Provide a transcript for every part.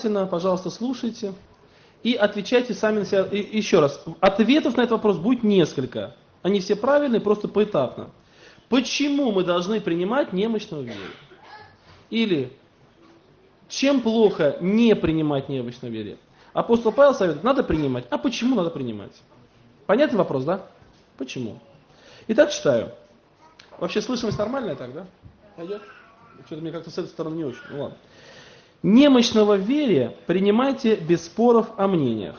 внимательно, пожалуйста, слушайте и отвечайте сами на себя. И еще раз, ответов на этот вопрос будет несколько. Они все правильные, просто поэтапно. Почему мы должны принимать немощного в вере? Или чем плохо не принимать немощного в вере? Апостол Павел советует, надо принимать. А почему надо принимать? Понятный вопрос, да? Почему? Итак, читаю. Вообще слышимость нормальная так, да? Пойдет? Что-то мне как-то с этой стороны не очень. Ну ладно. Немощного в вере принимайте без споров о мнениях.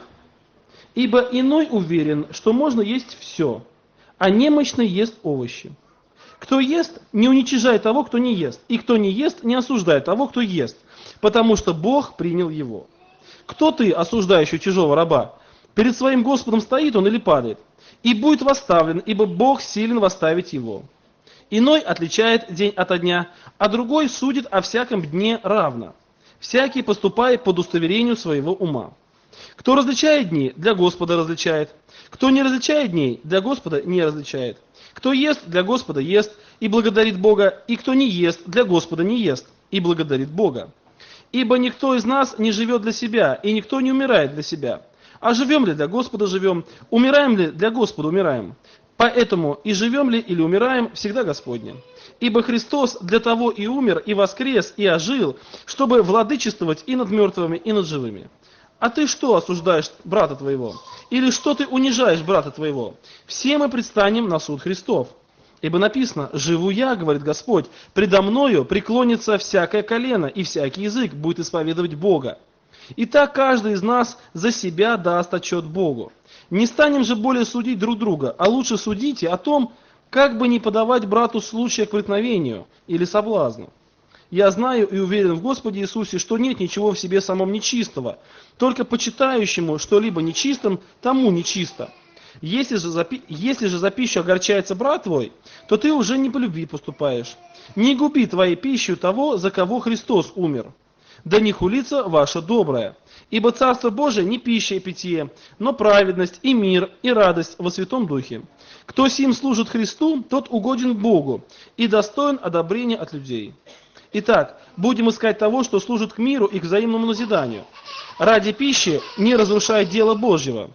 Ибо иной уверен, что можно есть все, а немощный ест овощи. Кто ест, не уничижает того, кто не ест. И кто не ест, не осуждает того, кто ест, потому что Бог принял его. Кто ты, осуждающий чужого раба? Перед своим Господом стоит он или падает? И будет восставлен, ибо Бог силен восставить его. Иной отличает день ото дня, а другой судит о всяком дне равно. Всякий поступает по удостоверению своего ума. Кто различает дни, для Господа различает. Кто не различает дней, для Господа не различает. Кто ест, для Господа ест и благодарит Бога, и кто не ест, для Господа не ест и благодарит Бога. Ибо никто из нас не живет для себя, и никто не умирает для себя. А живем ли для Господа живем, умираем ли для Господа умираем. Поэтому и живем ли или умираем, всегда Господне. Ибо Христос для того и умер, и воскрес, и ожил, чтобы владычествовать и над мертвыми, и над живыми. А ты что осуждаешь брата твоего? Или что ты унижаешь брата твоего? Все мы предстанем на суд Христов. Ибо написано, живу я, говорит Господь, предо мною преклонится всякое колено, и всякий язык будет исповедовать Бога. Итак, каждый из нас за себя даст отчет Богу. Не станем же более судить друг друга, а лучше судите о том, как бы не подавать брату случая к преткновению или соблазну. Я знаю и уверен в Господе Иисусе, что нет ничего в себе самом нечистого, только почитающему что-либо нечистым, тому нечисто. Если же за пищу огорчается брат твой, то ты уже не по любви поступаешь. Не губи твоей пищей того, за кого Христос умер. Да не хулится ваше доброе. Ибо Царство Божие не пища и питье, но праведность и мир и радость во Святом Духе. Кто сим служит Христу, тот угоден Богу и достоин одобрения от людей. Итак, будем искать того, что служит к миру и к взаимному назиданию. Ради пищи не разрушай дело Божьего.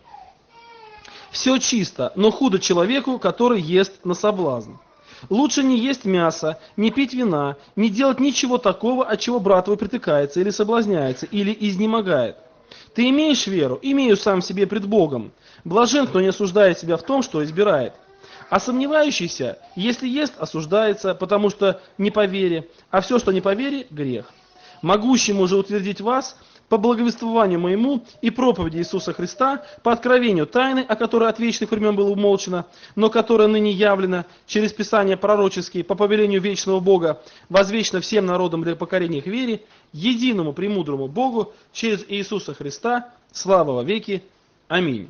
Все чисто, но худо человеку, который ест на соблазн. Лучше не есть мясо, не пить вина, не делать ничего такого, от чего брат твой притыкается или соблазняется, или изнемогает. Ты имеешь веру, имею сам в себе пред Богом. Блажен, кто не осуждает себя в том, что избирает. А сомневающийся, если ест, осуждается, потому что не по вере, а все, что не по вере, грех. Могущему же утвердить вас по благовествованию моему и проповеди Иисуса Христа, по откровению тайны, о которой от вечных времен было умолчено, но которая ныне явлена через Писания пророческие, по повелению вечного Бога, возвечно всем народам для покорения их вере, единому премудрому Богу, через Иисуса Христа, слава во веки. Аминь.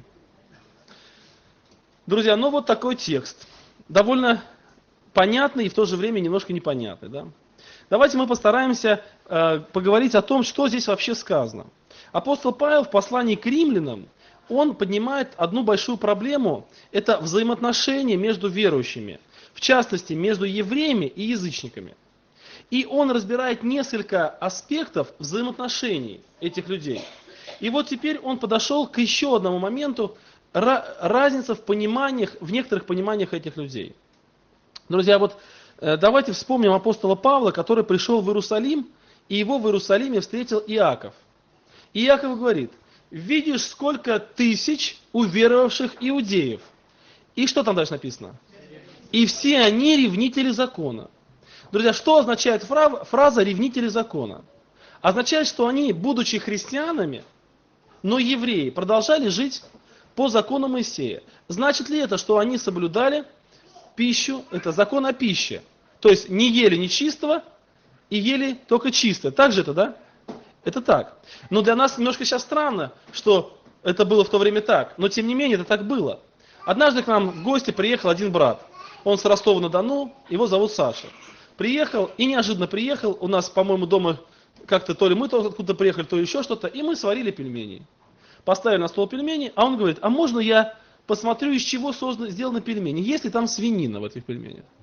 Друзья, ну вот такой текст. Довольно понятный и в то же время немножко непонятный. Да? Давайте мы постараемся поговорить о том, что здесь вообще сказано. Апостол Павел в послании к римлянам, он поднимает одну большую проблему, это взаимоотношения между верующими, в частности, между евреями и язычниками. И он разбирает несколько аспектов взаимоотношений этих людей. И вот теперь он подошел к еще одному моменту, разница в пониманиях, в некоторых пониманиях этих людей. Друзья, вот давайте вспомним апостола Павла, который пришел в Иерусалим, и его в Иерусалиме встретил Иаков. И Иаков говорит, видишь, сколько тысяч уверовавших иудеев. И что там дальше написано? И все они ревнители закона. Друзья, что означает фраза «ревнители закона»? Означает, что они, будучи христианами, но евреи, продолжали жить по закону Моисея. Значит ли это, что они соблюдали пищу, это закон о пище? То есть не ели нечистого и ели только чистое. Так же это, да? Это так. Но для нас немножко сейчас странно, что это было в то время так. Но тем не менее это так было. Однажды к нам в гости приехал один брат. Он с Ростова-на-Дону, его зовут Саша. Приехал и неожиданно приехал. У нас, по-моему, дома как-то то ли мы откуда-то приехали, то ли еще что-то. И мы сварили пельмени. Поставили на стол пельмени, а он говорит, а можно я посмотрю, из чего сделаны пельмени? Есть ли там свинина в этих пельменях?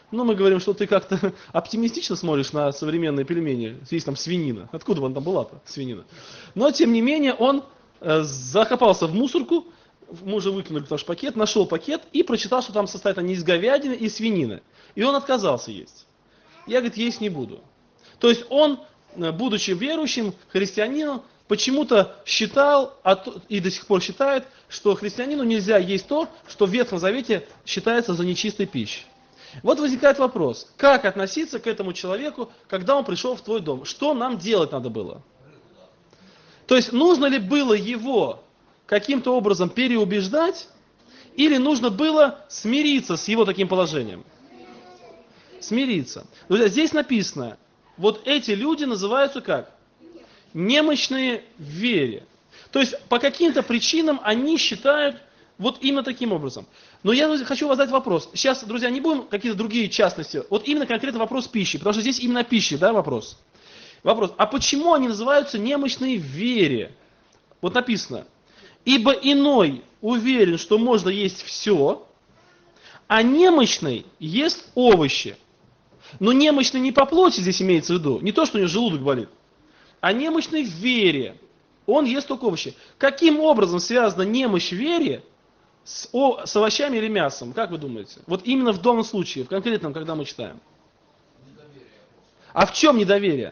Ну, мы говорим, что ты как-то оптимистично смотришь на современные пельмени. Есть там свинина. Откуда вон там была-то свинина? Но, тем не менее, он закопался в мусорку, мы уже выкинули наш пакет, нашел пакет и прочитал, что там состоит они из говядины и свинины. И он отказался есть. Я, говорит, есть не буду. То есть он, будучи верующим христианином, почему-то считал и до сих пор считает, что христианину нельзя есть то, что в Ветхом Завете считается за нечистой пищей. Вот возникает вопрос, как относиться к этому человеку, когда он пришел в твой дом? Что нам делать надо было? То есть нужно ли было его каким-то образом переубеждать, или нужно было смириться с его таким положением? Смириться. Друзья, здесь написано, вот эти люди называются как? Немощные в вере. То есть по каким-то причинам они считают вот именно таким образом. Но я хочу вас задать вопрос. Сейчас, друзья, не будем какие-то другие частности. Вот именно конкретно вопрос пищи, потому что здесь именно пищи, да, вопрос. Вопрос, а почему они называются немощные в вере? Вот написано, ибо иной уверен, что можно есть все, а немощный ест овощи. Но немощный не по плоти здесь имеется в виду, не то, что у него желудок болит, а немощный в вере. Он ест только овощи. Каким образом связана немощь в вере с овощами или мясом? Как вы думаете? Вот именно в данном случае, в конкретном, когда мы читаем. А в чем недоверие?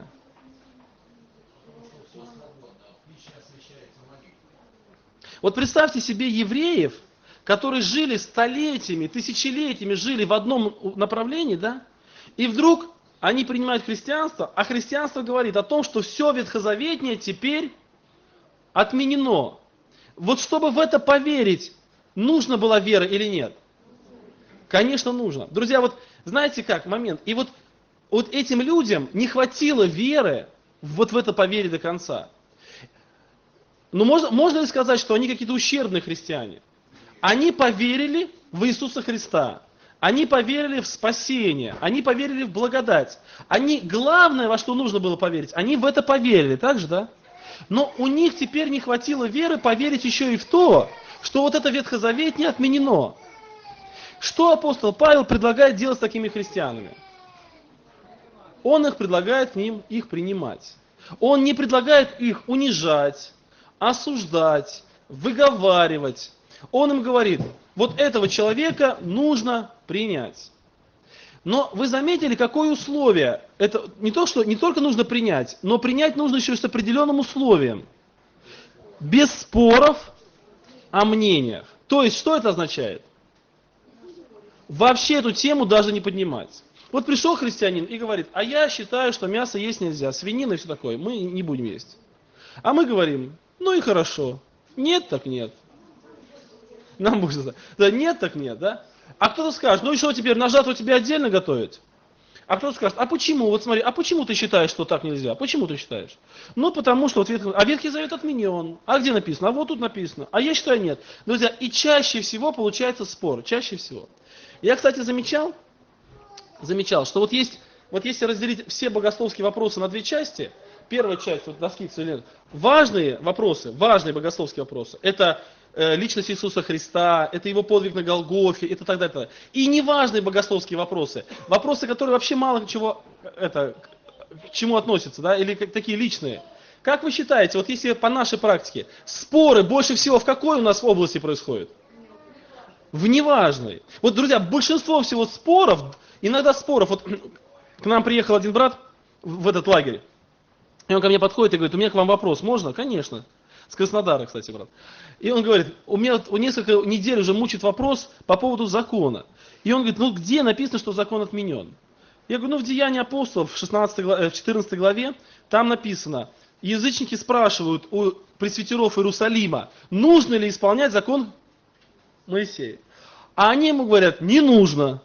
Вот представьте себе евреев, которые жили столетиями, тысячелетиями, жили в одном направлении, да? И вдруг они принимают христианство, а христианство говорит о том, что все ветхозаветнее теперь отменено. Вот чтобы в это поверить, нужна была вера или нет? Конечно, нужно. Друзья, вот знаете как, момент. И вот этим людям не хватило веры вот в это поверить до конца. Но можно ли сказать, что они какие-то ущербные христиане? Они поверили в Иисуса Христа. Они поверили в спасение, они поверили в благодать. Они, главное, во что нужно было поверить, они в это поверили, так же, да? Но у них теперь не хватило веры поверить еще и в то, что вот это Ветхозавет не отменено. Что апостол Павел предлагает делать с такими христианами? Он их предлагает к ним их принимать. Он не предлагает их унижать, осуждать, выговаривать. Он им говорит, вот этого человека нужно принять. Но вы заметили, какое условие? Это не то, что не только нужно принять, но принять нужно еще с определенным условием. Без споров о мнениях. То есть, что это означает? Вообще эту тему даже не поднимать. Вот пришел христианин и говорит, а я считаю, что мясо есть нельзя, свинина и все такое, мы не будем есть. А мы говорим, ну и хорошо, нет так нет. Нам будет сказать, да нет так нет, да? А кто-то скажет, ну и что теперь, на жатву тебе отдельно готовить? А кто-то скажет, а почему, вот смотри, а почему ты считаешь, что так нельзя? Почему ты считаешь? Ну потому что вот Ветхий Завет отменен. А где написано? А вот тут написано. А я считаю нет. Друзья, и чаще всего получается спор, чаще всего. Я, кстати, замечал, что вот если разделить все богословские вопросы на две части, первая часть, вот доски, важные вопросы, важные богословские вопросы, это личность Иисуса Христа, это его подвиг на Голгофе, это так далее. И неважные богословские вопросы, вопросы, которые вообще мало чего, к чему относятся, да, или такие личные. Как вы считаете, вот если по нашей практике, споры больше всего в какой у нас области происходят? В неважной. Вот, друзья, большинство всего споров, иногда споров, вот к нам приехал один брат в этот лагерь, и он ко мне подходит и говорит, у меня к вам вопрос, можно? Конечно. С Краснодара, кстати, брат. И он говорит, у меня несколько недель уже мучит вопрос по поводу закона. И он говорит, ну где написано, что закон отменен? Я говорю, ну в Деянии апостолов, в 14 главе, там написано, язычники спрашивают у пресвитеров Иерусалима, нужно ли исполнять закон Моисея. А они ему говорят, не нужно.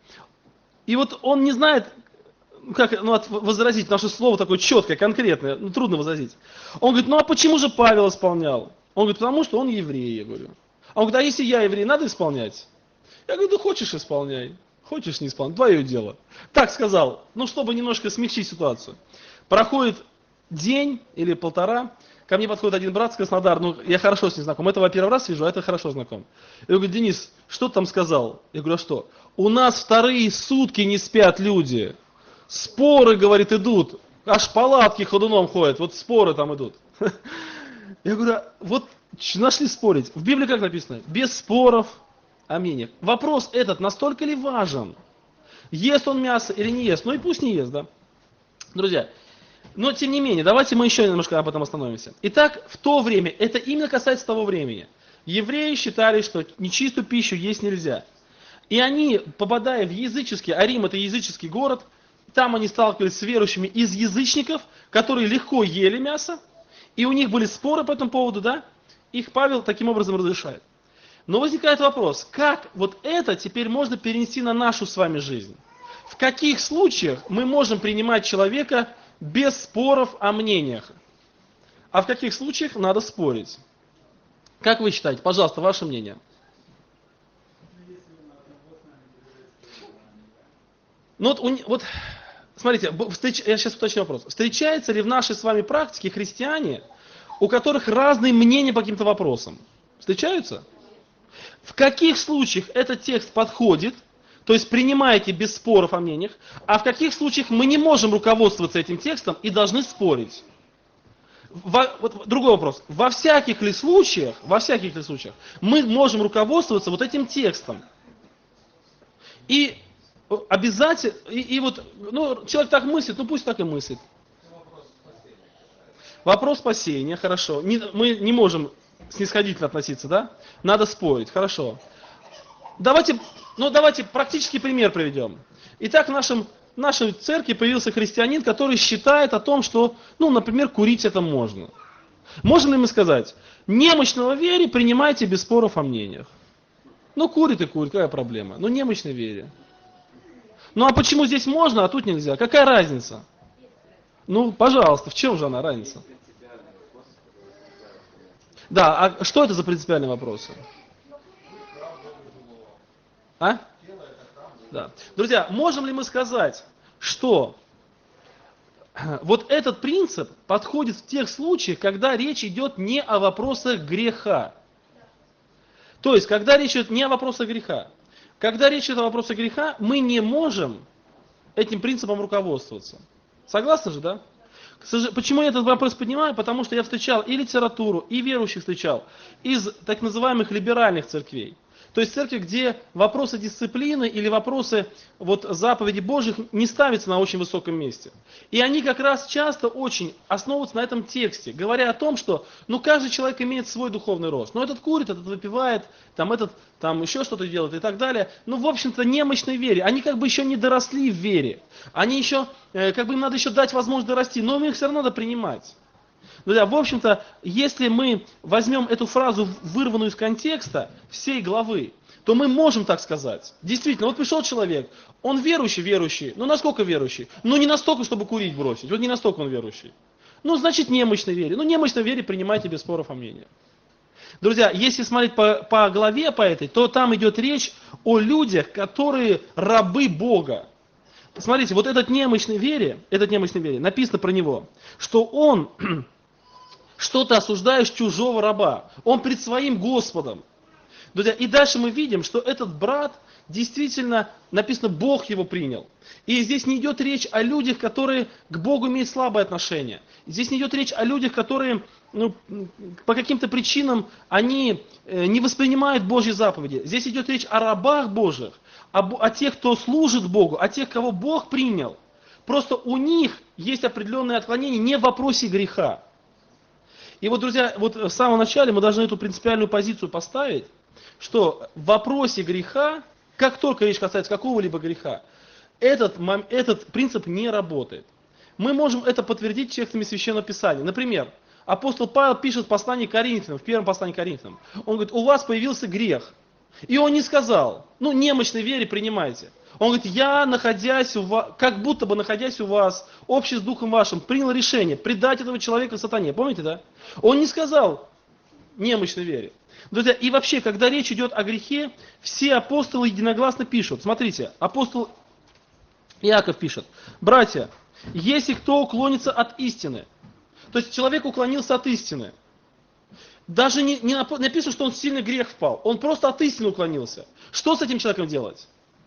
И вот он не знает, как возразить, наше слово такое четкое, конкретное, трудно возразить. Он говорит, ну а почему же Павел исполнял? Он говорит, потому что он еврей, я говорю. А он говорит, а если я еврей, надо исполнять? Я говорю, да хочешь исполняй, хочешь не исполняй, твое дело. Так сказал, чтобы немножко смягчить ситуацию. Проходит день или полтора, ко мне подходит один брат с Краснодара, ну, я хорошо с ним знаком, этого первый раз вижу, а это хорошо знаком. Я говорю, Денис, что ты там сказал? Я говорю, а что? У нас вторые сутки не спят люди. Споры, говорит, идут. Аж палатки ходуном ходят, вот споры там идут. Я говорю, вот нашли спорить. В Библии как написано? Без споров о мнениях. Вопрос этот настолько ли важен? Ест он мясо или не ест? Ну и пусть не ест, да. Друзья, но тем не менее, давайте мы еще немножко об этом остановимся. Итак, в то время, это именно касается того времени. Евреи считали, что нечистую пищу есть нельзя. И они, попадая в языческий, а Рим это языческий город, там они сталкивались с верующими из язычников, которые легко ели мясо, и у них были споры по этому поводу, да? Их Павел таким образом разрешает. Но возникает вопрос, как вот это теперь можно перенести на нашу с вами жизнь? В каких случаях мы можем принимать человека без споров о мнениях? А в каких случаях надо спорить? Как вы считаете? Пожалуйста, ваше мнение. Ну вот смотрите, я сейчас уточню вопрос. Встречаются ли в нашей с вами практике христиане, у которых разные мнения по каким-то вопросам? Встречаются? В каких случаях этот текст подходит, то есть принимаете без споров о мнениях, а в каких случаях мы не можем руководствоваться этим текстом и должны спорить? Вот другой вопрос. Во всяких ли случаях мы можем руководствоваться вот этим текстом? И обязательно, и вот, ну, человек так мыслит, ну пусть так и мыслит. Вопрос спасения, хорошо. Мы не можем снисходительно относиться, да? Надо спорить, хорошо. Давайте практический пример приведем. Итак, в нашей церкви появился христианин, который считает о том, что, ну, например, курить это можно. Можем ли мы сказать, немощного вере принимайте без споров о мнениях? Ну, курит и курит, какая проблема? Ну, немощной вере. Ну, а почему здесь можно, а тут нельзя? Какая разница? Ну, пожалуйста, в чем же она разница? Да, а что это за принципиальные вопросы? А? Да. Друзья, можем ли мы сказать, что вот этот принцип подходит в тех случаях, когда речь идет не о вопросах греха? То есть, когда речь идет не о вопросах греха. Когда речь идет о вопросах греха, мы не можем этим принципом руководствоваться. Согласны же, да? Почему я этот вопрос поднимаю? Потому что я встречал и литературу, и верующих встречал из так называемых либеральных церквей. То есть церкви, где вопросы дисциплины или вопросы вот, заповедей Божьих не ставятся на очень высоком месте. И они как раз часто очень основываются на этом тексте, говоря о том, что ну, каждый человек имеет свой духовный рост. Но этот курит, этот выпивает, этот там еще что-то делает и так далее. Ну, в общем-то, немощной вере. Они как бы еще не доросли в вере. Они еще, как бы им надо еще дать возможность дорасти, но им их все равно надо принимать. Друзья, в общем-то, если мы возьмем эту фразу, вырванную из контекста всей главы, то мы можем так сказать. Действительно, вот пришел человек, он верующий, ну насколько верующий? Ну не настолько, чтобы курить бросить, вот не настолько он верующий. Ну значит немощной вере. Ну немощной вере принимайте без споров о мнении. Друзья, если смотреть по главе по этой, то там идет речь о людях, которые рабы Бога. Посмотрите, вот этот немощной вере, написано про него, что он что ты осуждаешь чужого раба? Он пред своим Господом. Друзья, и дальше мы видим, что этот брат действительно, написано, Бог его принял. И здесь не идет речь о людях, которые к Богу имеют слабое отношение. Здесь не идет речь о людях, которые по каким-то причинам они не воспринимают Божьи заповеди. Здесь идет речь о рабах Божьих, о тех, кто служит Богу, о тех, кого Бог принял. Просто у них есть определенные отклонения не в вопросе греха. И вот, друзья, вот в самом начале мы должны эту принципиальную позицию поставить, что в вопросе греха, как только речь касается какого-либо греха, этот принцип не работает. Мы можем это подтвердить текстами Священного Писания. Например, апостол Павел пишет в послании к Коринфянам, в первом послании к Коринфянам. Он говорит, у вас появился грех. И он не сказал, ну немощной вере принимайте. Он говорит, я, находясь у вас, как будто бы находясь у вас, общий с духом вашим, принял решение предать этого человека сатане. Помните, да? Он не сказал немощной вере. Друзья, и вообще, когда речь идет о грехе, все апостолы единогласно пишут. Смотрите, апостол Иаков пишет, братья, если кто уклонится от истины, То есть человек уклонился от истины. Даже не написано, что он в сильный грех впал. Он просто от истины уклонился. Что с этим человеком делать?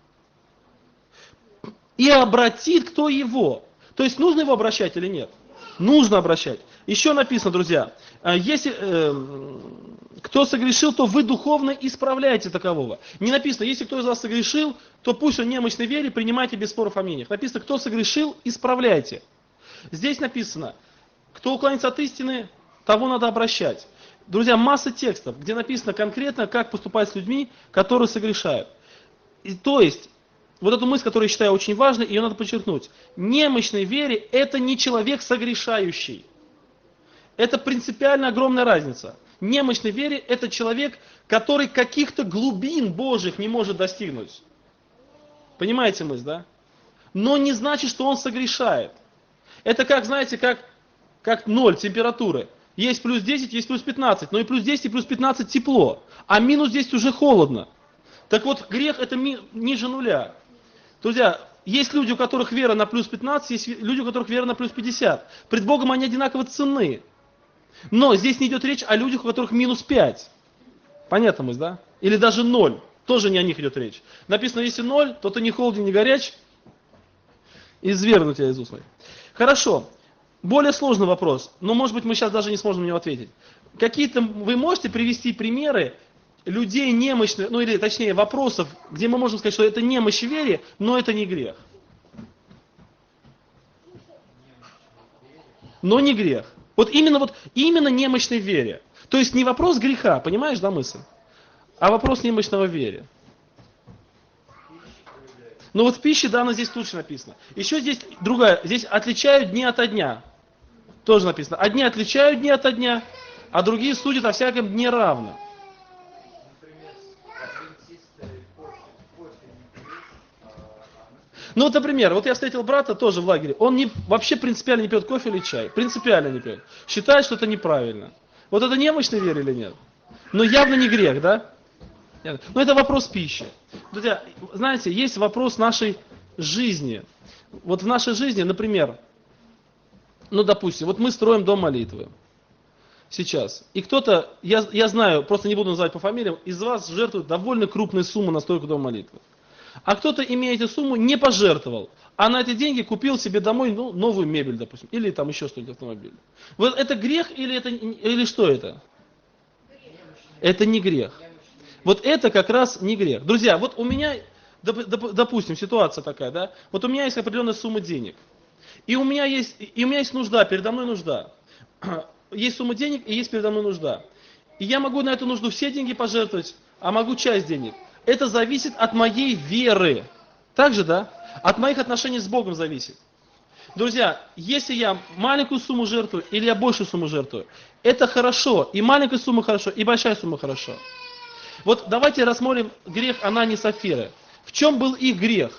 И обратит кто его. То есть нужно его обращать или нет? Нужно обращать. Еще написано, друзья, если кто согрешил, то вы духовно исправляете такового. Не написано, если кто из вас согрешил, то пусть он немощной вере, принимайте без споров о мнениях. Написано, кто согрешил, исправляйте. Здесь написано, кто уклонится от истины, того надо обращать. Друзья, масса текстов, где написано конкретно, как поступать с людьми, которые согрешают. И, то есть, вот эту мысль, которую я считаю очень важной, ее надо подчеркнуть. Немощной вере – это не человек согрешающий. Это принципиально огромная разница. Немощной вере – это человек, который каких-то глубин Божьих не может достигнуть. Понимаете мысль, да? Но не значит, что он согрешает. Это как, знаете, как 0 температуры. Есть плюс 10, есть плюс 15, но и плюс 10, и плюс 15 тепло, а минус 10 уже холодно. Так вот, грех это ниже нуля. Друзья, есть люди, у которых вера на плюс 15, есть люди, у которых вера на плюс 50. Пред Богом они одинаково ценны. Но здесь не идет речь о людях, у которых минус 5. Понятно мысль, да? Или даже 0. Тоже не о них идет речь. Написано, если 0, то ты не холоден, не горяч. Извергну тебя из уст моих. Хорошо. Более сложный вопрос, но может быть мы сейчас даже не сможем на него ответить. Какие-то вы можете привести примеры людей немощных, ну или точнее вопросов, где мы можем сказать, что это немощь в вере, но это не грех. Но не грех. Вот именно немощной в вере. То есть не вопрос греха, понимаешь, да, мысль? А вопрос немощного в вере. Но вот в пище, да, здесь лучше написано. Еще здесь другая, здесь отличают дни ото дня. Тоже написано. Одни отличают дни ото дня, а другие судят о всяком дне равно. Ну вот, например, вот я встретил брата тоже в лагере. Он вообще принципиально не пьет кофе или чай. Принципиально не пьет. Считает, что это неправильно. Вот это немощная вера или нет? Но явно не грех, да? Но это вопрос пищи. Друзья, знаете, есть вопрос нашей жизни. Вот в нашей жизни, например, ну, допустим, вот мы строим дом молитвы сейчас. И кто-то, я знаю, просто не буду называть по фамилиям, из вас жертвует довольно крупные суммы на стройку дома молитвы. А кто-то, имея эту сумму, не пожертвовал, а на эти деньги купил себе домой новую мебель, допустим, или там еще что-нибудь автомобиль. Вот это грех или что это? Это не грех. Вот это как раз не грех. Друзья, вот у меня, допустим, ситуация такая, да, вот у меня есть определенная сумма денег. И у меня есть нужда, передо мной нужда. Есть сумма денег и есть передо мной нужда. И я могу на эту нужду все деньги пожертвовать, а могу часть денег. Это зависит от моей веры. Так же, да? От моих отношений с Богом зависит. Друзья, если я маленькую сумму жертвую или я большую сумму жертвую, это хорошо. И маленькая сумма хорошо, и большая сумма хорошо. Вот давайте рассмотрим грех Анании и Сапфиры. В чем был их грех?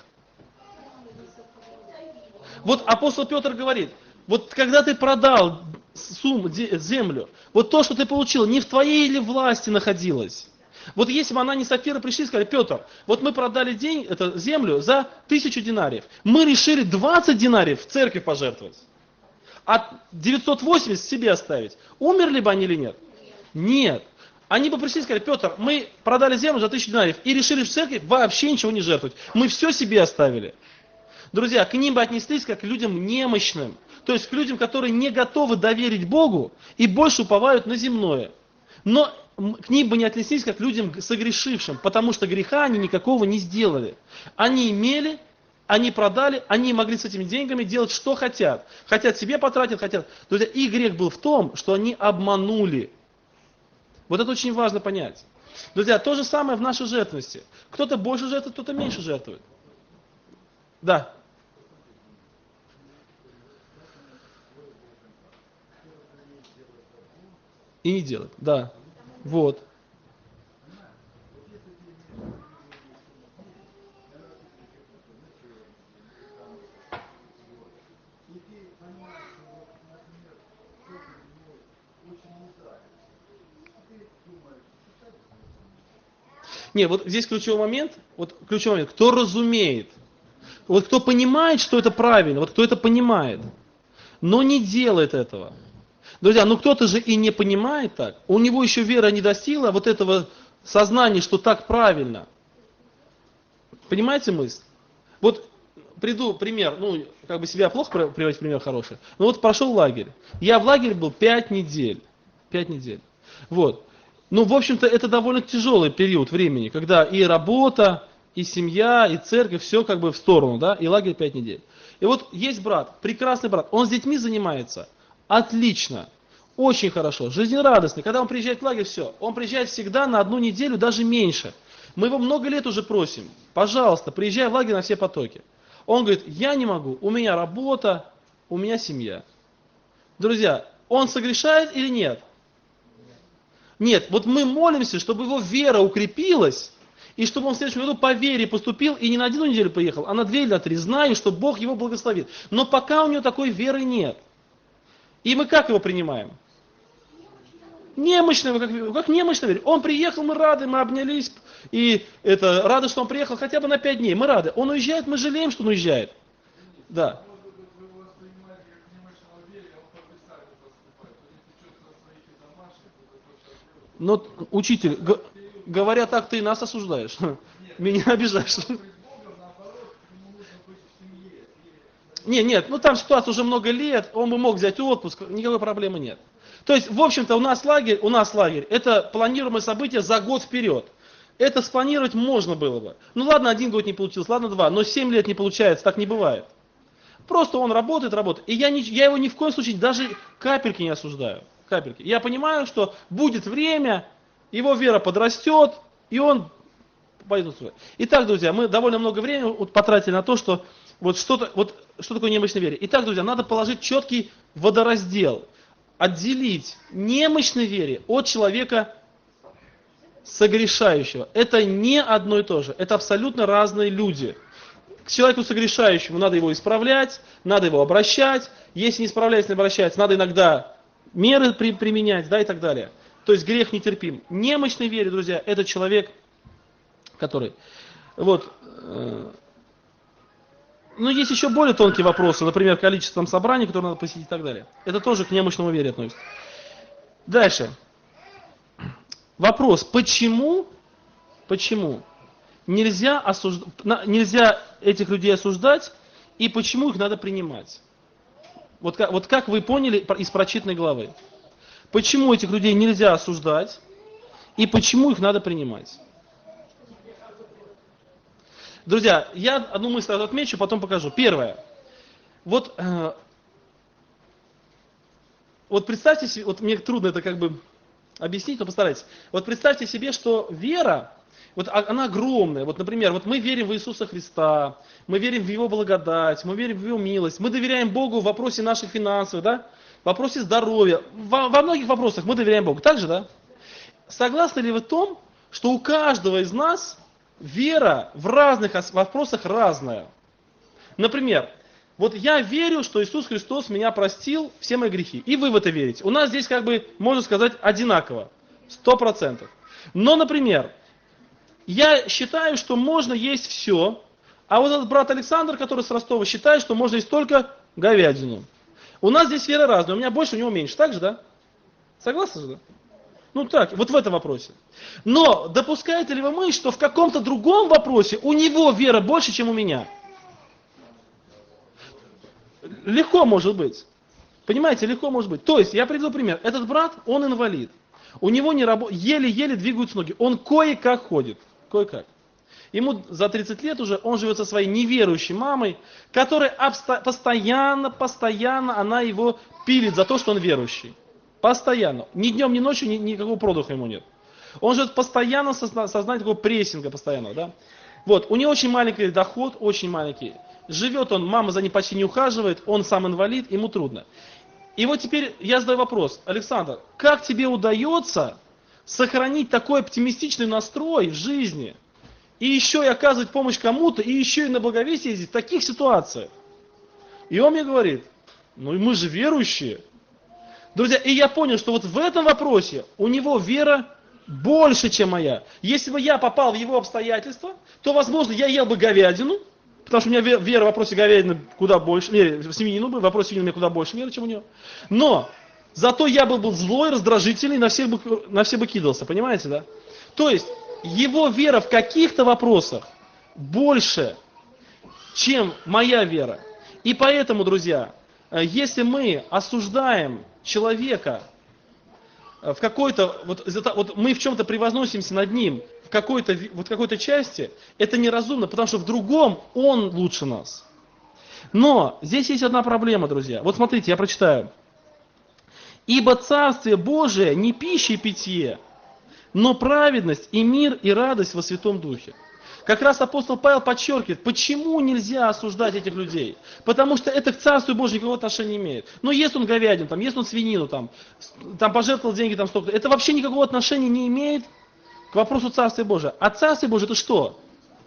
Вот апостол Петр говорит, вот когда ты продал землю, вот то, что ты получил, не в твоей или власти находилось. Вот если бы Анания и Сапфира пришли и сказали, Петр, вот мы продали землю за 1000 динариев, мы решили 20 динариев в церковь пожертвовать, а 980 себе оставить. Умерли бы они или нет? Нет. Они бы пришли и сказали, Петр, мы продали землю за 1000 динариев и решили в церкви вообще ничего не жертвовать. Мы все себе оставили. Друзья, к ним бы отнеслись как к людям немощным. То есть к людям, которые не готовы доверить Богу и больше уповают на земное. Но к ним бы не отнеслись как к людям согрешившим, потому что греха они никакого не сделали. Они имели, они продали, они могли с этими деньгами делать, что хотят. Хотят себе потратить, хотят. Друзья, их грех был в том, что они обманули. Вот это очень важно понять. Друзья, то же самое в нашей жертвенности. Кто-то больше жертвует, кто-то меньше жертвует. Да. И не делать, да. Вот. Не, вот здесь ключевой момент, кто разумеет. Вот кто понимает, что это правильно, вот кто это понимает, но не делает этого. Друзья, ну кто-то же и не понимает так. У него еще вера не достигла вот этого сознания, что так правильно. Понимаете мысль? Вот приду пример, ну, как бы себя плохо приводить пример хороший. Ну вот прошел лагерь. Я в лагере был 5 недель. 5 недель. Вот. Ну, в общем-то, это довольно тяжелый период времени, когда и работа, и семья, и церковь, все как бы в сторону, да, и лагерь 5 недель. И вот есть брат, прекрасный брат, он с детьми занимается. Отлично. Очень хорошо, жизнерадостный. Когда он приезжает в лагерь, все. Он приезжает всегда на 1 неделю, даже меньше. Мы его много лет уже просим, пожалуйста, приезжай в лагерь на все потоки. Он говорит, я не могу, у меня работа, у меня семья. Друзья, он согрешает или нет? Нет, вот мы молимся, чтобы его вера укрепилась, и чтобы он в следующем году по вере поступил, и не на 1 неделю поехал, а на 2 или на 3, зная, что Бог его благословит. Но пока у него такой веры нет. И мы как его принимаем? Немощного, как немощно верить. Он приехал, мы рады, мы обнялись, и это, рады, что он приехал хотя бы на 5 дней, мы рады. Он уезжает, мы жалеем, что он уезжает. Да. Но, учитель, говоря так, ты нас осуждаешь. Меня обижаешь. Нет, ну там ситуация уже много лет, он бы мог взять отпуск, никакой проблемы нет. То есть, в общем-то, у нас лагерь, это планируемое событие за год вперед. Это спланировать можно было бы. Ну ладно, 1 год не получилось, ладно 2, но 7 лет не получается, так не бывает. Просто он работает. И я его ни в коем случае даже капельки не осуждаю. Капельки. Я понимаю, что будет время, его вера подрастет, и он пойдет сюда. Итак, друзья, мы довольно много времени потратили на то, что что такое немощная вера. Итак, друзья, надо положить четкий водораздел. Отделить немощной вере от человека согрешающего. Это не одно и то же. Это абсолютно разные люди. К человеку согрешающему надо его исправлять, надо его обращать. Если не исправляется, не обращается, надо иногда меры применять, да, и так далее. То есть грех нетерпим. Немощной вере, друзья, это человек, который... Вот... Ну, есть еще более тонкие вопросы, например, количеством собраний, которые надо посетить и так далее. Это тоже к немощному вере относится. Дальше. Вопрос, почему нельзя этих людей осуждать и почему их надо принимать? Вот как вы поняли из прочитанной главы. Почему этих людей нельзя осуждать и почему их надо принимать? Друзья, я одну мысль сразу отмечу, потом покажу. Первое. Вот представьте себе, вот мне трудно это как бы объяснить, но постарайтесь. Вот представьте себе, что вера, вот она огромная. Вот, например, вот мы верим в Иисуса Христа, мы верим в Его благодать, мы верим в Его милость, мы доверяем Богу в вопросе наших финансов, да? В вопросе здоровья, во многих вопросах мы доверяем Богу. Так же, да? Согласны ли вы в том, что у каждого из нас вера в разных вопросах разная? Например, вот я верю, что Иисус Христос меня простил все мои грехи. И вы в это верите. У нас здесь, как бы, можно сказать, одинаково. 100%. Но, например, я считаю, что можно есть все, а вот этот брат Александр, который с Ростова, считает, что можно есть только говядину. У нас здесь вера разная. У меня больше, у него меньше. Так же, да? Согласны же, да? Ну так, вот в этом вопросе. Но допускаете ли вы мысль, что в каком-то другом вопросе у него вера больше, чем у меня? Легко может быть. Понимаете, легко может быть. То есть, я приведу пример. Этот брат, он инвалид. У него еле-еле двигаются ноги. Он кое-как ходит. Кое-как. Ему за 30 лет уже, он живет со своей неверующей мамой, которая постоянно она его пилит за то, что он верующий. Постоянно. Ни днем, ни ночью никакого продыха ему нет. Он живет постоянно в сознании такого прессинга постоянного. Да? Вот, у него очень маленький доход, очень маленький. Живет он, мама за ним почти не ухаживает, он сам инвалид, ему трудно. И вот теперь я задаю вопрос, Александр, как тебе удается сохранить такой оптимистичный настрой в жизни, и еще и оказывать помощь кому-то, и еще и на благовестие ездить в таких ситуациях? И он мне говорит, ну мы же верующие. Друзья, и я понял, что вот в этом вопросе у него вера больше, чем моя. Если бы я попал в его обстоятельства, то, возможно, я ел бы говядину, потому что у меня вера в вопросе говядины куда больше, в свинину бы, в вопросе свинины у меня куда больше веры, чем у него. Но Зато я был злой, раздражительный, на всех бы кидался, понимаете, да? То есть, его вера в каких-то вопросах больше, чем моя вера. И поэтому, друзья, если мы осуждаем человека в какой-то, вот мы в чем-то превозносимся над ним, в какой-то части, это неразумно, потому что в другом он лучше нас. Но здесь есть одна проблема, друзья. Вот смотрите, я прочитаю. «Ибо Царствие Божие не пища и питье, но праведность и мир и радость во Святом Духе». Как раз апостол Павел подчеркивает, почему нельзя осуждать этих людей. Потому что это к Царству Божьему никакого отношения не имеет. Но ест он говядину, там, ест он свинину, там пожертвовал деньги, там столько. Это вообще никакого отношения не имеет к вопросу Царствия Божия. А Царствие Божие это что?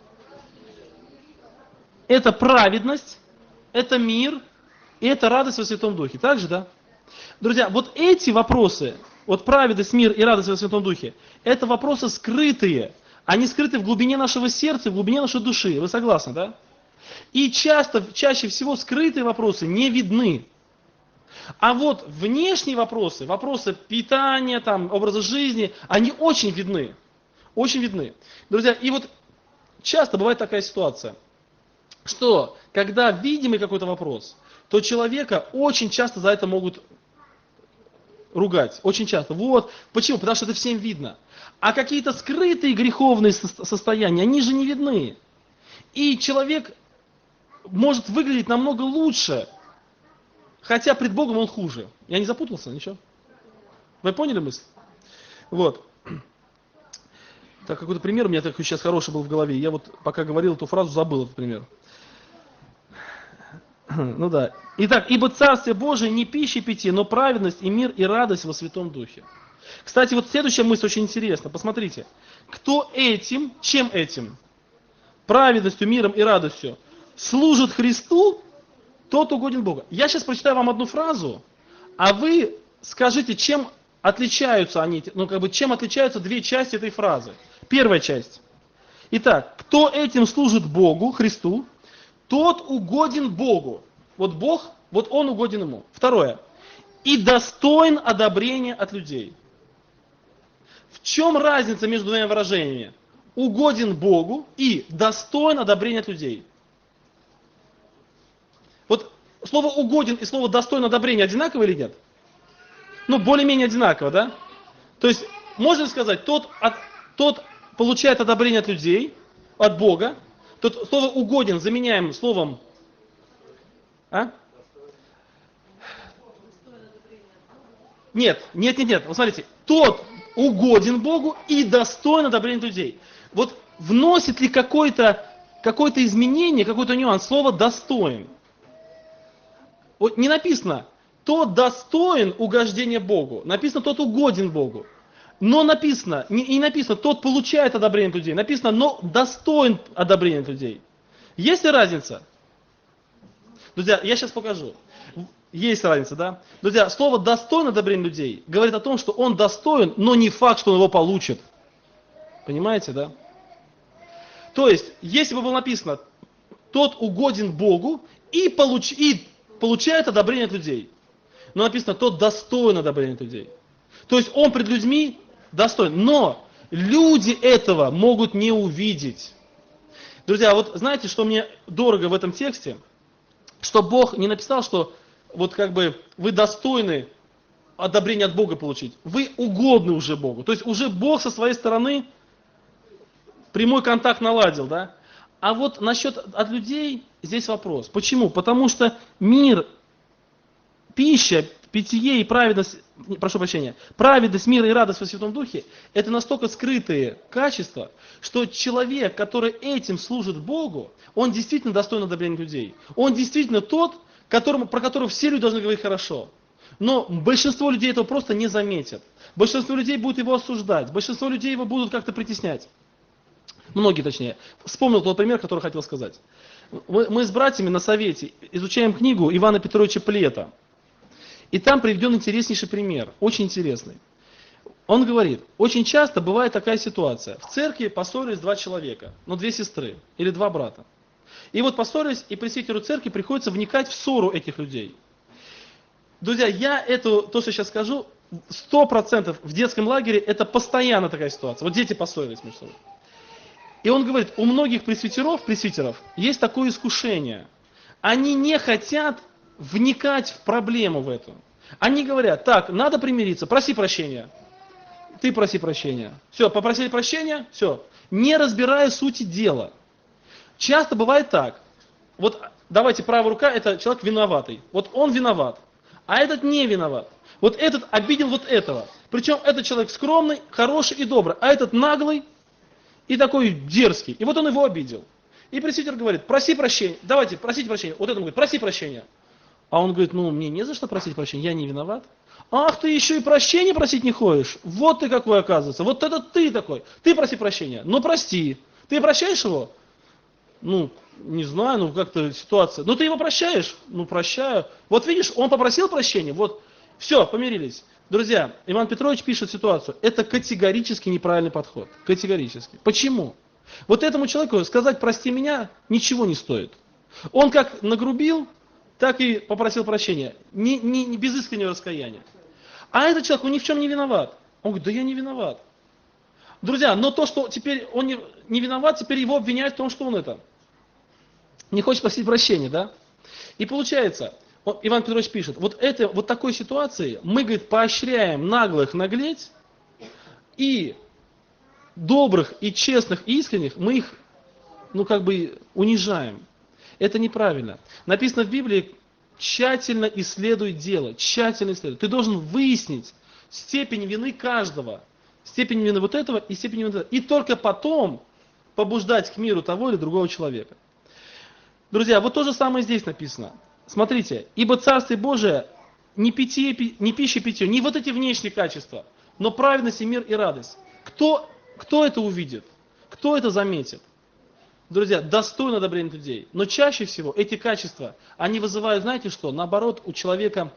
Это праведность, это мир и это радость во Святом Духе. Так же, да? Друзья, вот эти вопросы, вот праведность, мир и радость во Святом Духе, это вопросы скрытые. Они скрыты в глубине нашего сердца, в глубине нашей души. Вы согласны, да? И чаще всего скрытые вопросы не видны. А вот внешние вопросы, вопросы питания, там, образа жизни, они очень видны. Очень видны. Друзья, и вот часто бывает такая ситуация, что когда видимый какой-то вопрос, то человека очень часто за это могут ругать. Очень часто. Вот. Почему? Потому что это всем видно. А какие-то скрытые греховные состояния, они же не видны. И человек может выглядеть намного лучше, хотя пред Богом он хуже. Я не запутался? Ничего? Вы поняли мысль? Вот. Так, какой-то пример у меня такой сейчас хороший был в голове. Я вот пока говорил эту фразу, забыл этот пример. Ну да. Итак, ибо Царствие Божие не пища и питье, но праведность и мир и радость во Святом Духе. Кстати, вот следующая мысль очень интересна. Посмотрите. Кто этим, чем этим, праведностью, миром и радостью, служит Христу, тот угоден Богу. Я сейчас прочитаю вам одну фразу, а вы скажите, чем отличаются они, чем отличаются две части этой фразы. Первая часть. Итак, кто этим служит Богу, Христу, тот угоден Богу. Вот Бог, вот Он угоден Ему. Второе. И достоин одобрения от людей. В чем разница между двумя выражениями? Угоден Богу и достоин одобрения от людей. Вот слово угоден и слово достоин одобрения одинаково или нет? Ну, более-менее одинаково, да? То есть, можно сказать, тот получает одобрение от людей, от Бога. Тут слово угоден заменяем словом... А? Нет. Вот смотрите, тот угоден Богу и достоин одобрения людей. Вот вносит ли какое-то изменение, какой-то нюанс слово достоин? Вот не написано, тот достоин угождения Богу. Написано, тот угоден Богу. Но написано, не написано, тот получает одобрение людей. Написано, но достоин одобрения людей. Есть ли разница? Друзья, я сейчас покажу. Есть разница, да? Друзья, слово «достоин одобрения людей» говорит о том, что он достоин, но не факт, что он его получит. Понимаете, да? То есть, если бы было написано, тот угоден Богу и получает одобрение от людей. Но написано, тот достоин одобрения от людей. То есть, он пред людьми достоин. Но люди этого могут не увидеть. Друзья, вот знаете, что мне дорого в этом тексте? Что Бог не написал, что вот как бы вы достойны одобрения от Бога получить. Вы угодны уже Богу. То есть уже Бог со своей стороны прямой контакт наладил, да? А вот насчет от людей здесь вопрос. Почему? Потому что мир, пища, питье и праведность, прошу прощения, праведность, мир и радость во Святом Духе, это настолько скрытые качества, что человек, который этим служит Богу, он действительно достоин одобрения людей. Он действительно тот, про которого все люди должны говорить хорошо. Но большинство людей этого просто не заметят. Большинство людей будет его осуждать. Большинство людей его будут как-то притеснять. Многие точнее. Вспомнил тот пример, который хотел сказать. Мы с братьями на совете изучаем книгу Ивана Петровича Плета. И там приведен интереснейший пример. Очень интересный. Он говорит, очень часто бывает такая ситуация. В церкви поссорились два человека, две сестры или два брата. И вот поссорились, и пресвитеру церкви приходится вникать в ссору этих людей. Друзья, то, что сейчас скажу, 100% в детском лагере это постоянно такая ситуация. Вот дети поссорились между собой. И он говорит, у многих пресвитеров есть такое искушение. Они не хотят вникать в проблему в эту. Они говорят, так, надо примириться, проси прощения. Ты проси прощения. Все, попросили прощения, все. Не разбирая сути дела. Часто бывает так. Вот давайте, правая рука, это человек виноватый. Вот он виноват, а этот не виноват. Вот этот обидел вот этого. Причем этот человек скромный, хороший и добрый, а этот наглый и такой дерзкий. И вот он его обидел. И пресвитер говорит, проси прощения, давайте, просите прощения. Вот этот говорит, проси прощения. А он говорит, ну мне не за что просить прощения, я не виноват. Ах, ты еще и прощения просить не ходишь? Вот ты какой, оказывается. Вот это ты такой. Ты проси прощения. Ну прости. Ты прощаешь его? Ну, не знаю, ну как-то ситуация. Ну ты его прощаешь? Ну прощаю. Вот видишь, он попросил прощения, вот, все, помирились. Друзья, Иван Петрович пишет ситуацию. Это категорически неправильный подход. Категорически. Почему? Вот этому человеку сказать прости меня ничего не стоит. Он как нагрубил, так и попросил прощения. Не без искреннего раскаяния. А этот человек, он ни в чем не виноват. Он говорит, да я не виноват. Друзья, но то, что теперь он не виноват, теперь его обвиняют в том, что он это не хочет просить прощения, да? И получается, Иван Петрович пишет, вот такой ситуации мы, говорит, поощряем наглых наглеть, и добрых, и честных, и искренних мы их, ну как бы, унижаем. Это неправильно. Написано в Библии, тщательно исследуй дело, тщательно исследуй. Ты должен выяснить степень вины каждого, степень вины вот этого и степень вины этого. И только потом побуждать к миру того или другого человека. Друзья, вот то же самое здесь написано. Смотрите, ибо Царствие Божие не пища и питье, не вот эти внешние качества, но праведность и мир и радость. Кто это увидит? Кто это заметит? Друзья, достойно одобрения людей. Но чаще всего эти качества, они вызывают, знаете что, наоборот, у человека,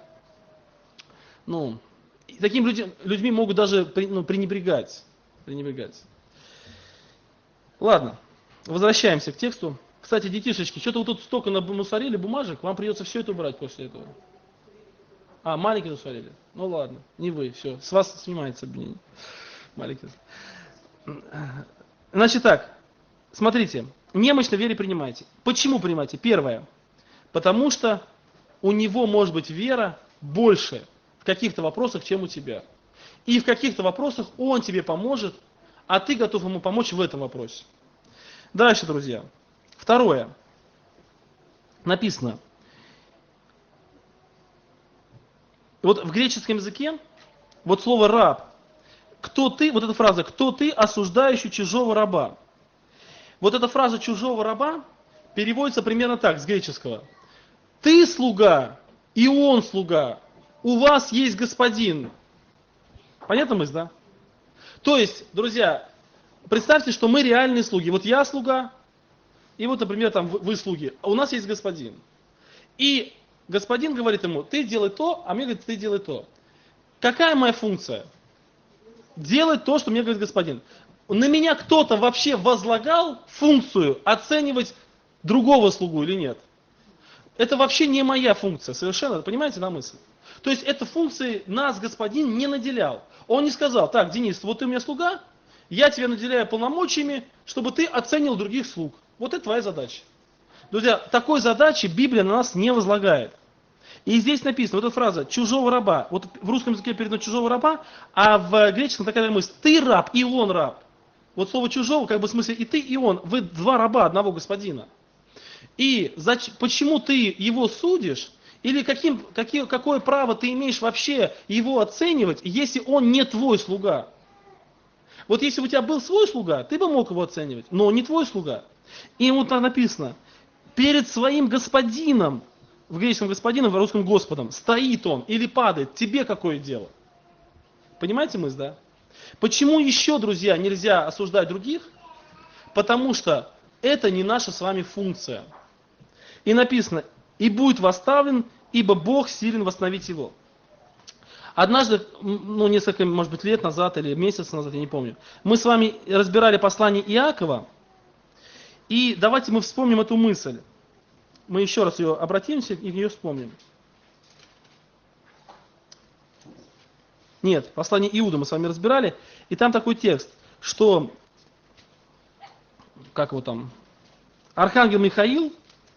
такими людьми могут даже пренебрегать. Ладно, возвращаемся к тексту. Кстати, детишечки, что-то вы тут столько намусорили бумажек, вам придется все это убрать после этого. А, маленькие насварили? Ну ладно, не вы, все, с вас снимается обвинение. Маленькие. Значит так, смотрите, немощно вере принимайте. Почему принимайте? Первое, потому что у него может быть вера больше в каких-то вопросах, чем у тебя. И в каких-то вопросах он тебе поможет, а ты готов ему помочь в этом вопросе. Дальше, друзья. Второе. Написано. Вот в греческом языке, вот слово раб. Кто ты, вот эта фраза, кто ты, осуждающий чужого раба. Вот эта фраза чужого раба переводится примерно так, с греческого. Ты слуга, и он слуга. У вас есть господин. Понятно мысль, да? То есть, друзья, представьте, что мы реальные слуги. Вот я слуга, и вот, например, там вы слуги. А у нас есть господин. И господин говорит ему, ты делай то, а мне говорит, ты делай то. Какая моя функция? Делать то, что мне говорит господин. На меня кто-то вообще возлагал функцию оценивать другого слугу или нет? Это вообще не моя функция, совершенно, понимаете, на мысль? То есть этой функцией нас господин не наделял. Он не сказал, так, Денис, вот ты у меня слуга, я тебя наделяю полномочиями, чтобы ты оценил других слуг. Вот это твоя задача. Друзья, такой задачи Библия на нас не возлагает. И здесь написано, вот эта фраза «чужого раба», вот в русском языке передано «чужого раба», а в греческом такая мысль «ты раб, и он раб». Вот слово «чужого», как бы в смысле и ты, и он, вы два раба одного господина. И почему ты его судишь, или какое право ты имеешь вообще его оценивать, если он не твой слуга? Вот если у тебя был свой слуга, ты бы мог его оценивать, но он не твой слуга. И вот там написано, перед своим господином, в греческом господином, в русском господом, стоит он или падает, тебе какое дело? Понимаете мысль, да? Почему еще, друзья, нельзя осуждать других? Потому что это не наша с вами функция. И написано, и будет восставлен, ибо Бог силен восстановить его. Однажды, несколько, может быть, лет назад или месяц назад, я не помню, мы с вами разбирали послание Иакова, и давайте мы вспомним эту мысль. Мы еще раз ее обратимся и ее вспомним. Нет, послание Иуды мы с вами разбирали. И там такой текст, что, как его там, архангел Михаил,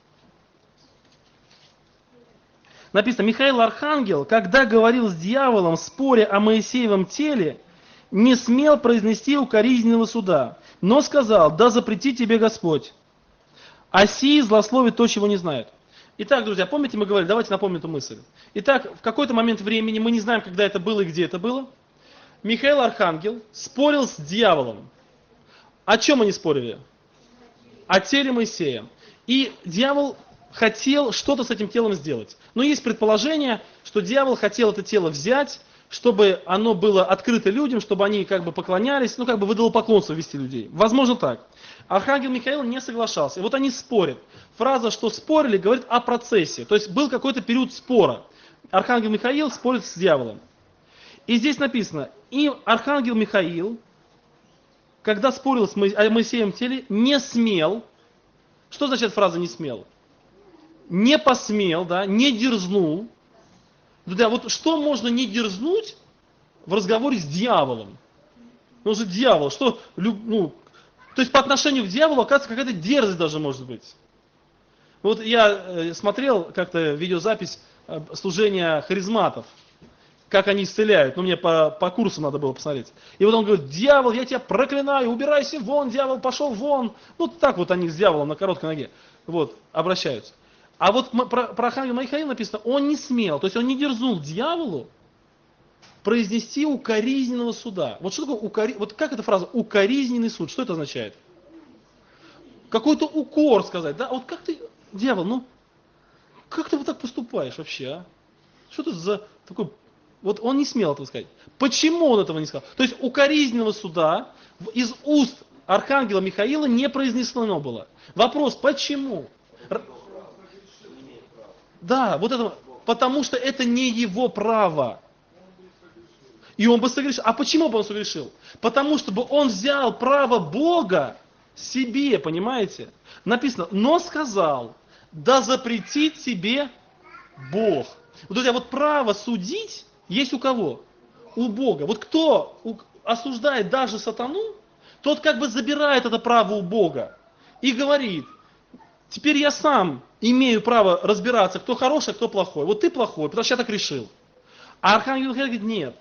написано, Михаил Архангел, когда говорил с дьяволом в споре о Моисеевом теле, не смел произнести укоризненного суда, но сказал, да запрети тебе Господь. А сии злословит то, чего не знает. Итак, друзья, помните, мы говорили, давайте напомним эту мысль. Итак, в какой-то момент времени, мы не знаем, когда это было и где это было, Михаил Архангел спорил с дьяволом. О чем они спорили? О теле Моисея. И дьявол хотел что-то с этим телом сделать. Но есть предположение, что дьявол хотел это тело взять, чтобы оно было открыто людям, чтобы они как бы поклонялись, ну как бы в идолопоклонство вести людей. Возможно так. Архангел Михаил не соглашался. И вот они спорят. Фраза, что спорили, говорит о процессе. То есть был какой-то период спора. Архангел Михаил спорит с дьяволом. И здесь написано, и Архангел Михаил, когда спорил с Моисеем теле, не смел. Что значит фраза «не смел»? Не посмел, да, не дерзнул. Да, вот что можно не дерзнуть в разговоре с дьяволом? Ну же дьявол, что, ну, то есть по отношению к дьяволу, оказывается, какая-то дерзость даже может быть. Вот я смотрел как-то видеозапись служения харизматов, как они исцеляют, ну мне по курсу надо было посмотреть. И вот он говорит, дьявол, я тебя проклинаю, убирайся вон, дьявол, пошел вон. Ну так вот они с дьяволом на короткой ноге, вот, обращаются. А вот про архангела Михаила написано, он не смел, то есть он не дерзнул дьяволу произнести укоризненного суда. Вот что такое вот как эта фраза укоризненный суд, что это означает? Какой-то укор сказать, да? Вот как ты, дьявол, ну, как ты вот так поступаешь вообще, а? Что это за такой, вот он не смел этого сказать. Почему он этого не сказал? То есть укоризненного суда из уст архангела Михаила не произнесено было. Вопрос, почему? Да, вот это, потому что это не его право. И он бы согрешил. А почему бы он согрешил? Потому что бы он взял право Бога себе, понимаете? Написано, но сказал, да запретит тебе Бог. Вот, друзья, вот право судить есть у кого? У Бога. Вот кто осуждает даже сатану, тот как бы забирает это право у Бога и говорит, теперь я сам имею право разбираться, кто хороший, а кто плохой. Вот ты плохой, потому что я так решил. А архангел Михаил говорит, нет,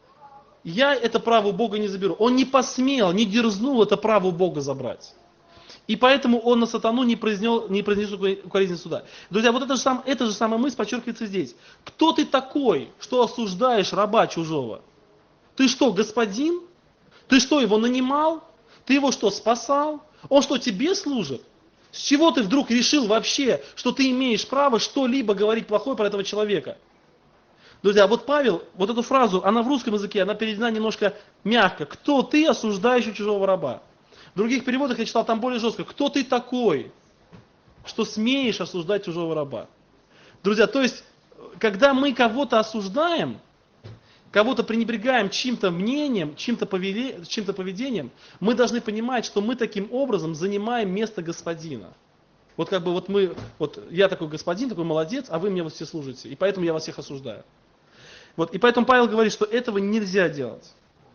я это право у Бога не заберу. Он не посмел, не дерзнул это право у Бога забрать. И поэтому он на сатану не произнес укоризненного суда. Друзья, вот эта же самая мысль подчеркивается здесь. Кто ты такой, что осуждаешь раба чужого? Ты что, господин? Ты что, его нанимал? Ты его что, спасал? Он что, тебе служит? С чего ты вдруг решил вообще, что ты имеешь право что-либо говорить плохое про этого человека? Друзья, вот Павел, вот эту фразу, она в русском языке, она переведена немножко мягко. Кто ты, осуждающий чужого раба? В других переводах я читал там более жестко. Кто ты такой, что смеешь осуждать чужого раба? Друзья, то есть, когда мы кого-то осуждаем, кого-то пренебрегаем чьим-то мнением, чьим-то поведением, мы должны понимать, что мы таким образом занимаем место господина. Вот как бы вот я такой господин, такой молодец, а вы мне вот все служите, и поэтому я вас всех осуждаю. Вот, и поэтому Павел говорит, что этого нельзя делать.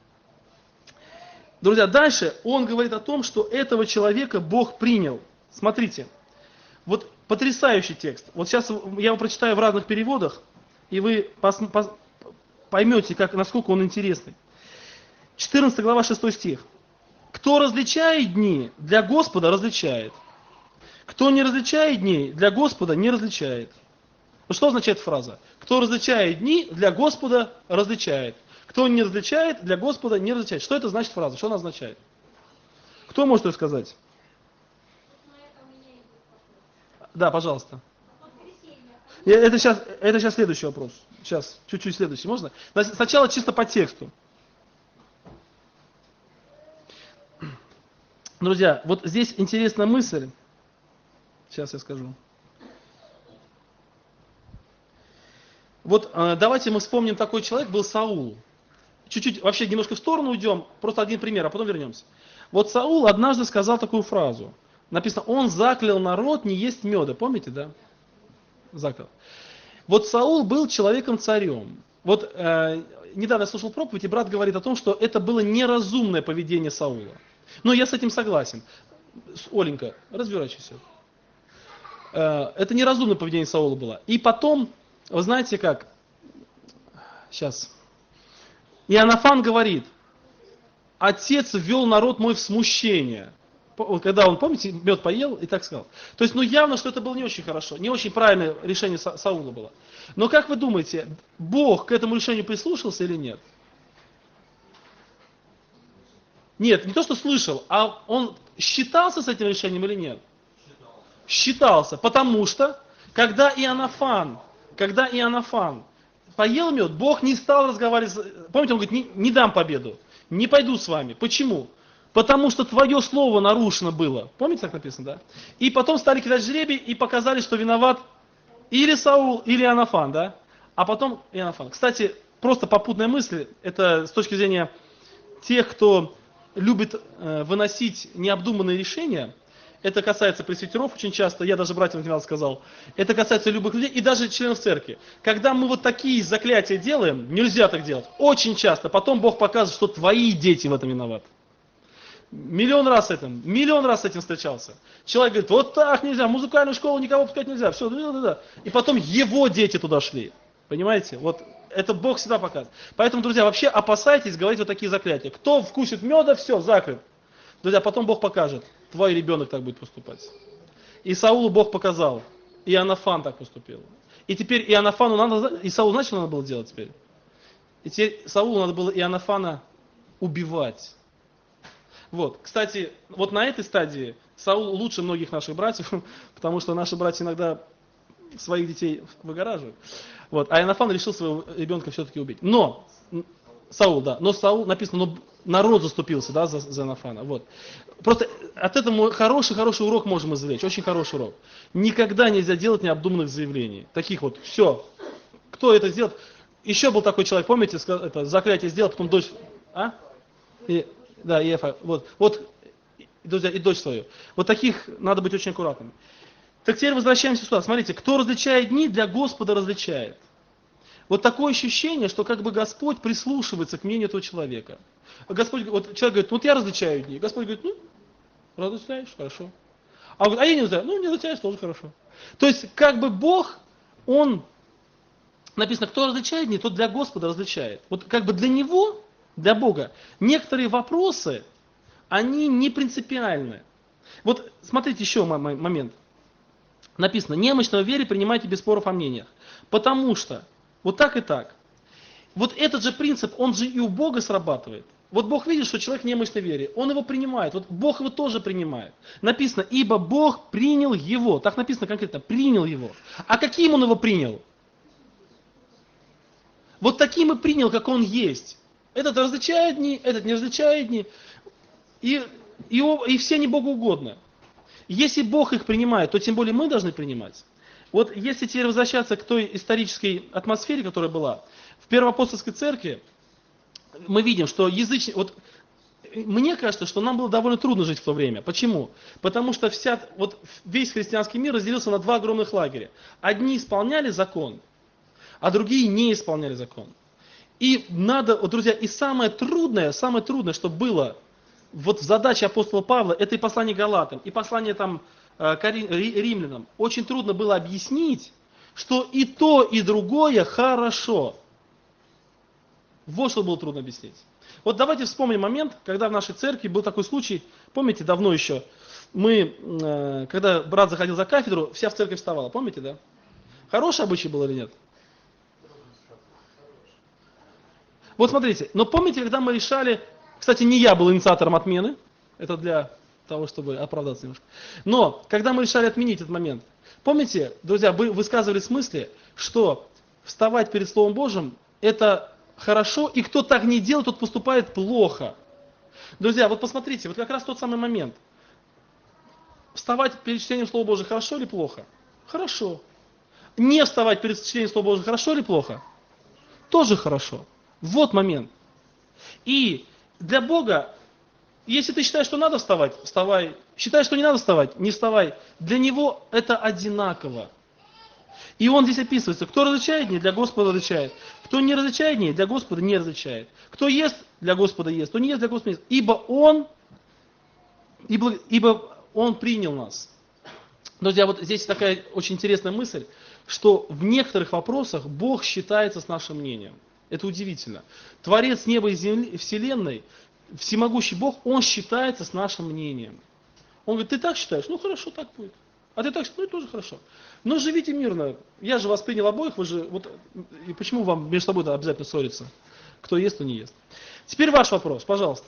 Друзья, дальше он говорит о том, что этого человека Бог принял. Смотрите, вот потрясающий текст. Вот сейчас я его прочитаю в разных переводах, и вы поймете, насколько он интересный. 14 глава, 6 стих. Кто различает дни, для Господа различает. Кто не различает дней, для Господа не различает. Ну, что означает фраза? Кто различает дни, для Господа различает. Кто не различает, для Господа не различает. Что это значит фраза? Что она означает? Кто может это сказать? Да, пожалуйста. Это сейчас следующий вопрос. Сейчас, чуть-чуть следующий. Можно? Сначала чисто по тексту. Друзья, вот здесь интересная мысль. Сейчас я скажу. Вот давайте мы вспомним, такой человек был Саул. Чуть-чуть вообще немножко в сторону уйдем, просто один пример, а потом вернемся. Вот Саул однажды сказал такую фразу. Написано, он заклял народ не есть меда. Помните, да? Заклял. Вот Саул был человеком-царем. Вот недавно я слушал проповедь, и брат говорит о том, что это было неразумное поведение Саула. Но я с этим согласен. Оленька, разворачивайся. Это неразумное поведение Саула было. И потом, вы знаете как, сейчас, Иоаннафан говорит, отец ввел народ мой в смущение. Когда он, помните, мед поел и так сказал. То есть, явно, что это было не очень хорошо, не очень правильное решение Саула было. Но как вы думаете, Бог к этому решению прислушался или нет? Нет, не то, что слышал, а он считался с этим решением или нет? Считался, потому что, когда Иоаннафан поел мед, Бог не стал разговаривать, помните, он говорит, не дам победу, не пойду с вами. Почему? Потому что твое слово нарушено было. Помните, как написано, да? И потом стали кидать жребий и показали, что виноват или Саул, или Иоаннафан, да? А потом Иоаннафан. Кстати, просто попутная мысль, это с точки зрения тех, кто любит выносить необдуманные решения, это касается пресвитеров очень часто, я даже братьям недавно сказал, это касается любых людей и даже членов церкви. Когда мы вот такие заклятия делаем, нельзя так делать, очень часто, потом Бог показывает, что твои дети в этом виноваты. Миллион раз с этим встречался. Человек говорит, вот так нельзя, в музыкальную школу никого пускать нельзя, все, да. И потом его дети туда шли. Понимаете? Вот это Бог всегда показывает. Поэтому, друзья, вообще опасайтесь говорить вот такие заклятия. Кто вкусит меда, все, закрыт. Друзья, потом Бог покажет, твой ребенок так будет поступать. И Саулу Бог показал, и Иоаннафан так поступил. И теперь Иоаннафану надо, и Саулу, знаете, что надо было делать теперь? И теперь Саулу надо было Иоаннафана убивать. Вот, кстати, вот на этой стадии Саул лучше многих наших братьев, потому что наши братья иногда своих детей выгораживают. Вот, а Иоаннафан решил своего ребенка все-таки убить. Но Саул, написано, но народ заступился, да, за Иоаннафана. Вот. Просто от этого хороший урок можем извлечь, очень хороший урок. Никогда нельзя делать необдуманных заявлений. Таких вот, все. Кто это сделает? Еще был такой человек, помните, это заклятие сделал, потом дочь, да, Ефа, вот, друзья, и дочь свою. Вот таких надо быть очень аккуратными. Так теперь возвращаемся сюда. Смотрите, кто различает дни, для Господа различает. Вот такое ощущение, что как бы Господь прислушивается к мнению этого человека. Господь, вот человек говорит, вот я различаю дни. Господь говорит, различаешь, хорошо. А он говорит, а я не различаю, не различаешь, тоже хорошо. То есть, как бы Бог, он, написано, кто различает дни, тот для Господа различает. Вот как бы для Него, для Бога, некоторые вопросы, они не принципиальны. Вот смотрите еще момент. Написано, немощного в вере принимайте без споров о мнениях. Потому что вот так и так. Вот этот же принцип, он же и у Бога срабатывает. Вот Бог видит, что человек немощный в вере, он его принимает. Вот Бог его тоже принимает. Написано, ибо Бог принял его. Так написано конкретно, принял его. А каким он его принял? Вот таким и принял, как он есть. Этот различает дни, этот не различает дни. И все не Богу угодно. Если Бог их принимает, то тем более мы должны принимать. Вот если теперь возвращаться к той исторической атмосфере, которая была, в Первоапостольской церкви мы видим, что вот мне кажется, что нам было довольно трудно жить в то время. Почему? Потому что весь христианский мир разделился на два огромных лагеря. Одни исполняли закон, а другие не исполняли закон. И друзья, и самое трудное, что было вот в задаче апостола Павла, это и послание Галатам, и послание римлянам. Очень трудно было объяснить, что и то, и другое хорошо. Вот что было трудно объяснить. Вот давайте вспомним момент, когда в нашей церкви был такой случай, помните, давно еще, когда брат заходил за кафедру, вся в церковь вставала, помните, да? Хороший обычай был или нет? Вот смотрите, но помните, когда мы решали, кстати, не я был инициатором отмены, это для того, чтобы оправдаться немножко, но когда мы решали отменить этот момент, помните, друзья, вы высказывали в смысле, что вставать перед Словом Божьим это хорошо, и кто так не делает, тот поступает плохо. Друзья, вот посмотрите, вот как раз тот самый момент. Вставать перед чтением Слова Божьего хорошо или плохо? Хорошо. Не вставать перед чтением Слова Божьего хорошо или плохо? Тоже хорошо. Вот момент. И для Бога, если ты считаешь, что надо вставать, вставай. Считаешь, что не надо вставать, не вставай. Для Него это одинаково. И он здесь описывается, кто различает дни, для Господа различает. Кто не различает дни, для Господа не различает. Кто ест, для Господа ест. Кто не ест, для Господа не ест. Ибо он принял нас. Друзья, вот здесь такая очень интересная мысль, что в некоторых вопросах Бог считается с нашим мнением. Это удивительно. Творец неба и земли, вселенной, всемогущий Бог, он считается с нашим мнением. Он говорит, ты так считаешь? Ну хорошо, так будет. А ты так считаешь? Ну и тоже хорошо. Но живите мирно. Я же вас принял обоих, вы же, вот, и почему вам между собой обязательно ссориться? Кто ест, кто не ест. Теперь ваш вопрос, пожалуйста.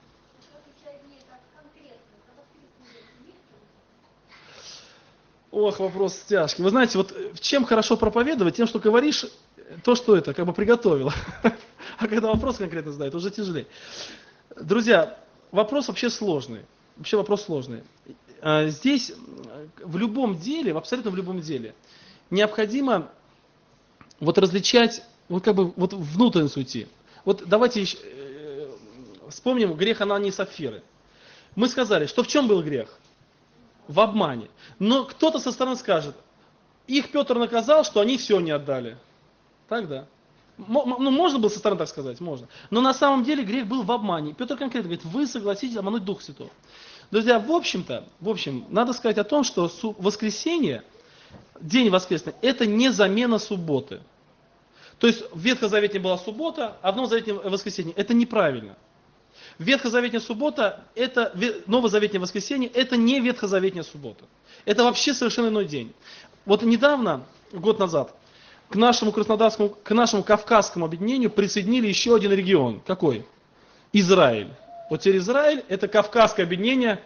Ох, вопрос тяжкий. Вы знаете, вот чем хорошо проповедовать, тем, что говоришь то, что это, как бы приготовил. А когда вопрос конкретно задают, уже тяжелее. Друзья, вопрос вообще сложный. Вообще вопрос сложный. Здесь в любом деле, абсолютно в любом деле, необходимо вот различать, вот как бы вот внутренность уйти. Вот давайте вспомним грех Анании и Сапфиры. Мы сказали, что в чем был грех? В обмане. Но кто-то со стороны скажет, их Петр наказал, что они все не отдали. Так, да? Ну, можно было со стороны так сказать? Можно. Но на самом деле грех был в обмане. Петр конкретно говорит, вы согласитесь обмануть Дух Святой. Друзья, в общем, надо сказать о том, что воскресенье, день воскресный, это не замена субботы. То есть в Ветхозаветне была суббота, а в Новозаветне воскресенье. Это неправильно. Ветхозаветная суббота, это новозаветнее воскресенье, это не ветхозаветная суббота. Это вообще совершенно иной день. Вот недавно, год назад, к нашему краснодарскому, к нашему кавказскому объединению присоединили еще один регион. Какой? Израиль. Вот теперь Израиль, это кавказское объединение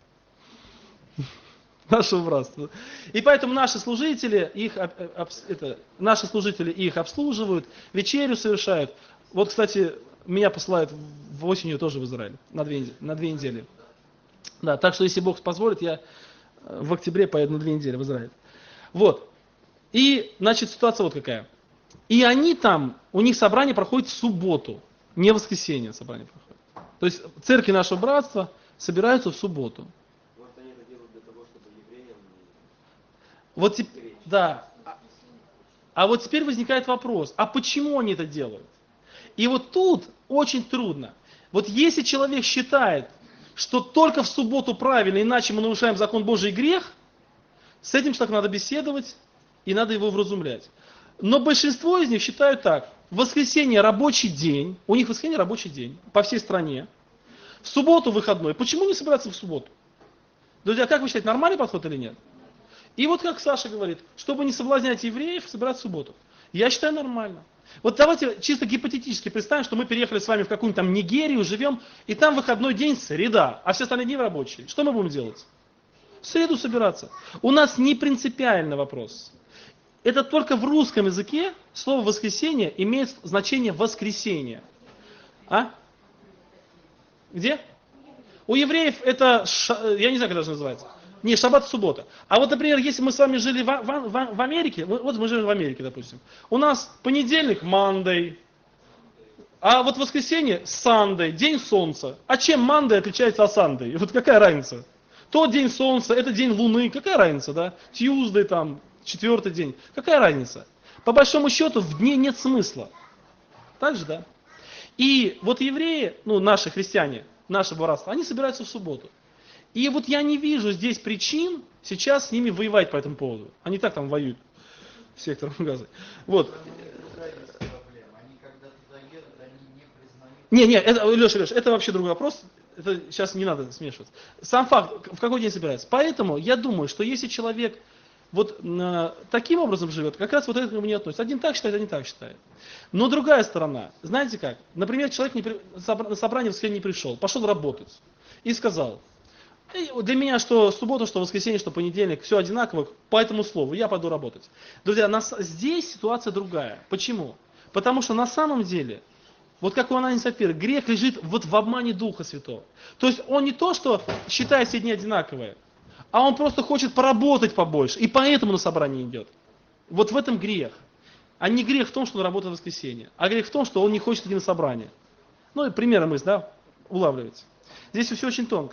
нашего братства. И поэтому наши служители их обслуживают, вечерю совершают. Вот, кстати, меня посылают осенью тоже в Израиль на 2 недели. Да, так что, если Бог позволит, я в октябре поеду на 2 недели в Израиль. Вот. И, значит, ситуация вот какая. И они там, у них собрание проходит в субботу, не в воскресенье собрание проходит. То есть церкви нашего братства собираются в субботу. Может, они это делают для того, чтобы евреям... Вот, да. А вот теперь возникает вопрос, а почему они это делают? И вот тут очень трудно. Вот если человек считает, что только в субботу правильно, иначе мы нарушаем закон Божий и грех, с этим человеком надо беседовать и надо его вразумлять. Но большинство из них считают так. В воскресенье рабочий день, у них в воскресенье рабочий день по всей стране. В субботу выходной. Почему не собираться в субботу? Друзья, как вы считаете, нормальный подход или нет? И вот как Саша говорит, чтобы не соблазнять евреев, собираться в субботу. Я считаю нормально. Вот давайте чисто гипотетически представим, что мы переехали с вами в какую-нибудь там Нигерию, живем, и там выходной день среда, а все остальные дни рабочие. Что мы будем делать? В среду собираться. У нас не принципиальный вопрос. Это только в русском языке слово воскресенье имеет значение воскресенье. А? Где? У евреев это, я не знаю, как это называется. Не, шаббат, суббота. А вот, например, если мы с вами жили в Америке, вот мы живем в Америке, допустим, у нас понедельник, Monday, а вот воскресенье, Sunday, день солнца. А чем Monday отличается от Sunday? Вот какая разница? Тот день солнца, это день луны, какая разница, да? Tuesday там, 4-й день, какая разница? По большому счету в дне нет смысла. Так же, да? И вот евреи, ну наши христиане, наше братство, они собираются в субботу. И вот я не вижу здесь причин сейчас с ними воевать по этому поводу. Они так там воюют с сектором Газы. Вот. Не, Леша, это вообще другой вопрос. Это сейчас не надо смешиваться. Сам факт, в какой день собирается. Поэтому я думаю, что если человек вот таким образом живет, как раз вот это к нему не относится. Один так считает, один так считает. Но другая сторона, знаете как? Например, человек на собрание в воскресенье не пришел, пошел работать и сказал, для меня что суббота, что воскресенье, что понедельник, все одинаково, по этому слову, я пойду работать. Друзья, здесь ситуация другая. Почему? Потому что на самом деле, вот как у Анании и Сапфиры, грех лежит вот в обмане Духа Святого. То есть он не то, что считает все дни одинаковые, а он просто хочет поработать побольше, и поэтому на собрание идет. Вот в этом грех. А не грех в том, что он работает в воскресенье, а грех в том, что он не хочет идти на собрание. Ну и примеры мысль, да, улавливаете. Здесь все очень тонко.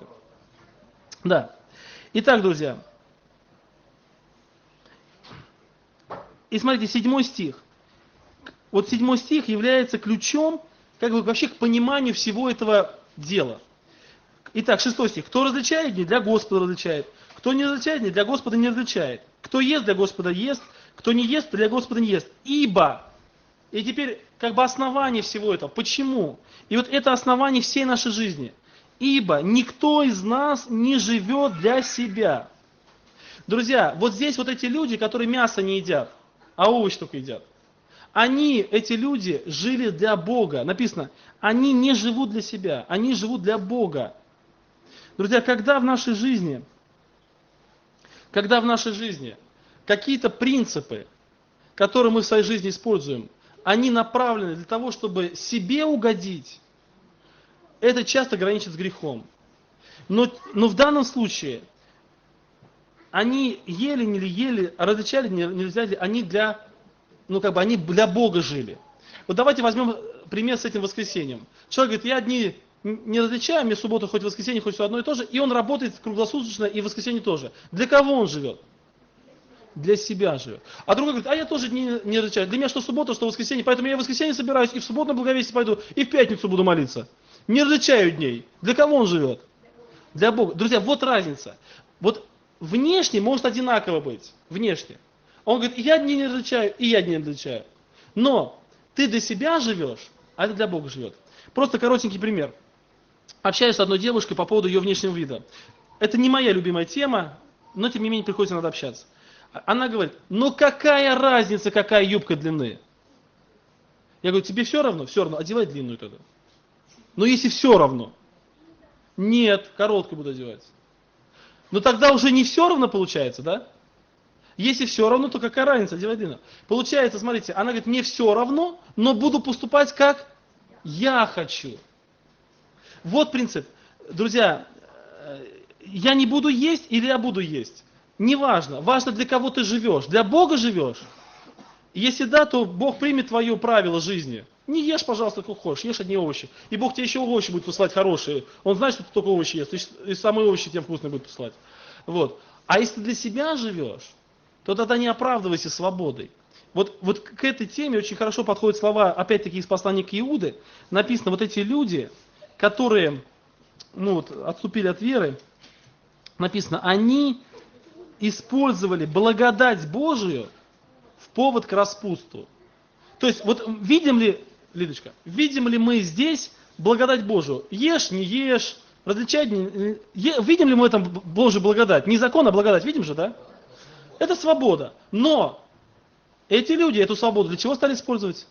Да. Итак, друзья. И смотрите, 7 стих. Вот 7 стих является ключом как бы вообще к пониманию всего этого дела. Итак, 6 стих. Кто различает, не для Господа различает. Кто не различает, не для Господа не различает. Кто ест, для Господа ест. Кто не ест, для Господа не ест. Ибо. И теперь как бы основание всего этого. Почему? И вот это основание всей нашей жизни. Ибо никто из нас не живет для себя. Друзья, вот здесь вот эти люди, которые мясо не едят, а овощи только едят. Эти люди жили для Бога. Написано, они не живут для себя, они живут для Бога. Друзья, когда в нашей жизни какие-то принципы, которые мы в своей жизни используем, они направлены для того, чтобы себе угодить, это часто граничит с грехом. Но в данном случае они ели, не ели, различали, не различали, они для Бога жили. Вот давайте возьмем пример с этим воскресеньем. Человек говорит, я дни не различаю, мне суббота хоть воскресенье, хоть все одно и то же, и он работает круглосуточно, и в воскресенье тоже. Для кого он живет? Для себя живет. А другой говорит, а я тоже не различаю. Для меня что суббота, что воскресенье, поэтому я в воскресенье собираюсь, и в субботу на благовестие пойду, и в пятницу буду молиться. Не различаю дней. Для кого он живет? Для Бога. Друзья, вот разница. Вот внешне может одинаково быть. Внешне. Он говорит, и я дни не различаю, и я дни не различаю. Но ты для себя живешь, а это для Бога живет. Просто коротенький пример. Общаюсь с одной девушкой по поводу ее внешнего вида. Это не моя любимая тема, но тем не менее приходится надо общаться. Она говорит, ну какая разница, какая юбка длины? Я говорю, тебе все равно? Все равно, одевай длинную тогда. Но если все равно, нет, короткую буду одевать. Но тогда уже не все равно получается, да? Если все равно, то какая разница, одевай длинную. Получается, смотрите, она говорит, мне все равно, но буду поступать как я хочу. Вот принцип. Друзья, я не буду есть или я буду есть. Неважно. Важно, для кого ты живешь. Для Бога живешь. Если да, то Бог примет твое правило жизни. Не ешь, пожалуйста, как хочешь, ешь одни овощи. И Бог тебе еще овощи будет посылать хорошие. Он знает, что ты только овощи ешь, и самые овощи тебе вкусные будет посылать. Вот. А если ты для себя живешь, то тогда не оправдывайся свободой. Вот к этой теме очень хорошо подходят слова, опять-таки, из послания к Иуде. Написано, вот эти люди, которые отступили от веры, написано, они использовали благодать Божию в повод к распутству. То есть, вот видим ли, Лидочка, видим ли мы здесь благодать Божию? Ешь, не ешь, различай, видим ли мы там Божью благодать? Не закон, а благодать, видим же, да? Это свобода. Но эти люди эту свободу для чего стали использовать?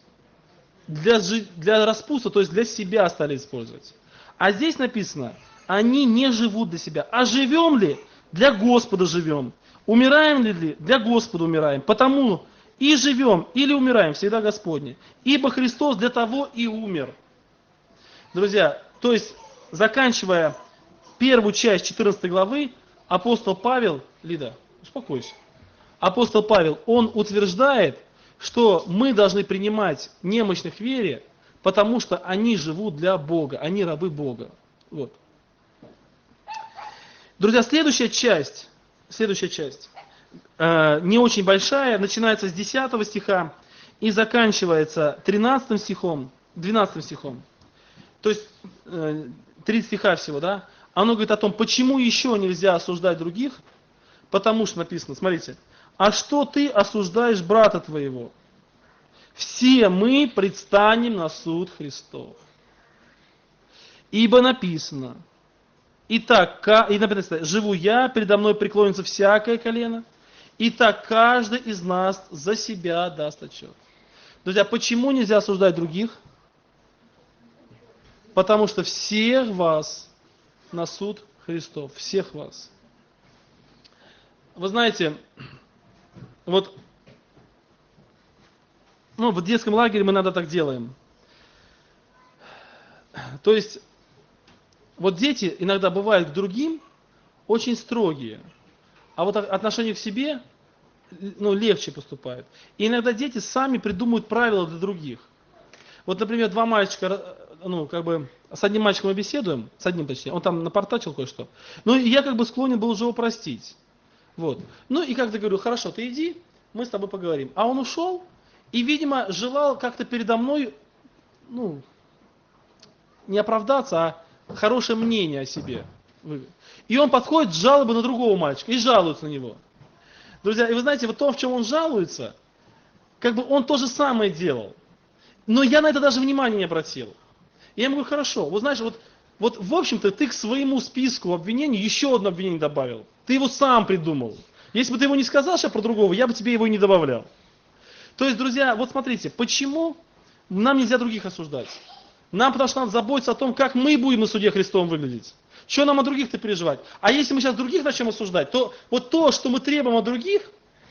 Для распутства, то есть для себя стали использовать. А здесь написано, они не живут для себя. А живем ли? Для Господа живем. Умираем ли? Для Господа умираем. Потому и живем, или умираем, всегда Господне. Ибо Христос для того и умер. Друзья, то есть, заканчивая первую часть 14 главы, апостол Павел, Лида, успокойся. Апостол Павел, он утверждает, что мы должны принимать немощных в вере, потому что они живут для Бога, они рабы Бога. Вот. Друзья, следующая часть, не очень большая, начинается с 10 стиха и заканчивается 13 стихом, 12 стихом. То есть 3 стиха всего, да? Оно говорит о том, почему еще нельзя осуждать других, потому что написано, смотрите, а что ты осуждаешь брата твоего? Все мы предстанем на суд Христов. Ибо написано, итак, живу я, передо мной преклонится всякое колено, и так каждый из нас за себя даст отчет. Друзья, почему нельзя осуждать других? Потому что всех вас на суд Христов. Всех вас. Вы знаете, в детском лагере мы иногда так делаем. То есть, вот дети иногда бывают к другим очень строгие. А вот отношение к себе, легче поступают. И иногда дети сами придумывают правила для других. Вот, например, два мальчика, с одним мальчиком мы беседуем, с одним точнее, он там напортачил кое-что. И я склонен был уже его простить. Вот. И как-то говорю, хорошо, ты иди, мы с тобой поговорим. А он ушел и, видимо, желал как-то передо мной, ну, не оправдаться, а хорошее мнение о себе. И он подходит с жалобой на другого мальчика и жалуется на него. Друзья, и вы знаете, вот то, в чем он жалуется, как бы он то же самое делал. Но я на это даже внимания не обратил. И я ему говорю, хорошо, вот знаешь, вот в общем-то ты к своему списку обвинений еще одно обвинение добавил. Ты его сам придумал. Если бы ты его не сказал сейчас про другого, я бы тебе его и не добавлял. То есть, друзья, вот смотрите, почему нам нельзя других осуждать? Нам потому что надо заботиться о том, как мы будем на суде Христовом выглядеть. Что нам о других-то переживать? А если мы сейчас других начнем осуждать, то вот то, что мы требуем от других,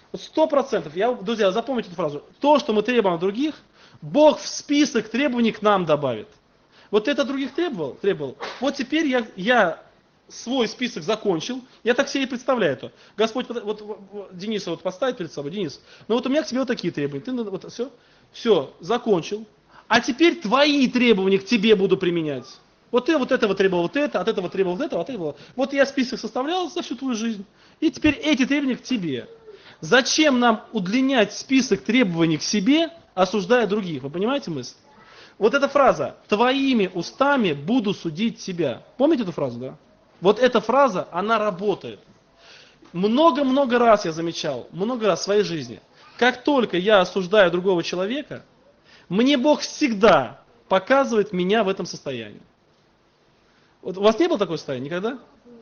100%, друзья, запомните эту фразу, то, что мы требуем от других, Бог в список требований к нам добавит. Вот это других требовал? Вот теперь я свой список закончил, я так себе и представляю это. Господь, вот Дениса вот поставит перед собой, Денис, ну вот у меня к тебе вот такие требования, ты вот все, закончил. А теперь твои требования к тебе буду применять. Вот ты вот этого требовал вот это, от этого требовал вот этого, от этого. Вот я список составлял за всю твою жизнь. И теперь эти требования к тебе. Зачем нам удлинять список требований к себе, осуждая других? Вы понимаете мысль? Вот эта фраза «твоими устами буду судить тебя». Помните эту фразу, да? Вот эта фраза, она работает. Много-много раз я замечал, много раз в своей жизни. Как только я осуждаю другого человека, мне Бог всегда показывает меня в этом состоянии. Вот у вас не было такого состояния никогда?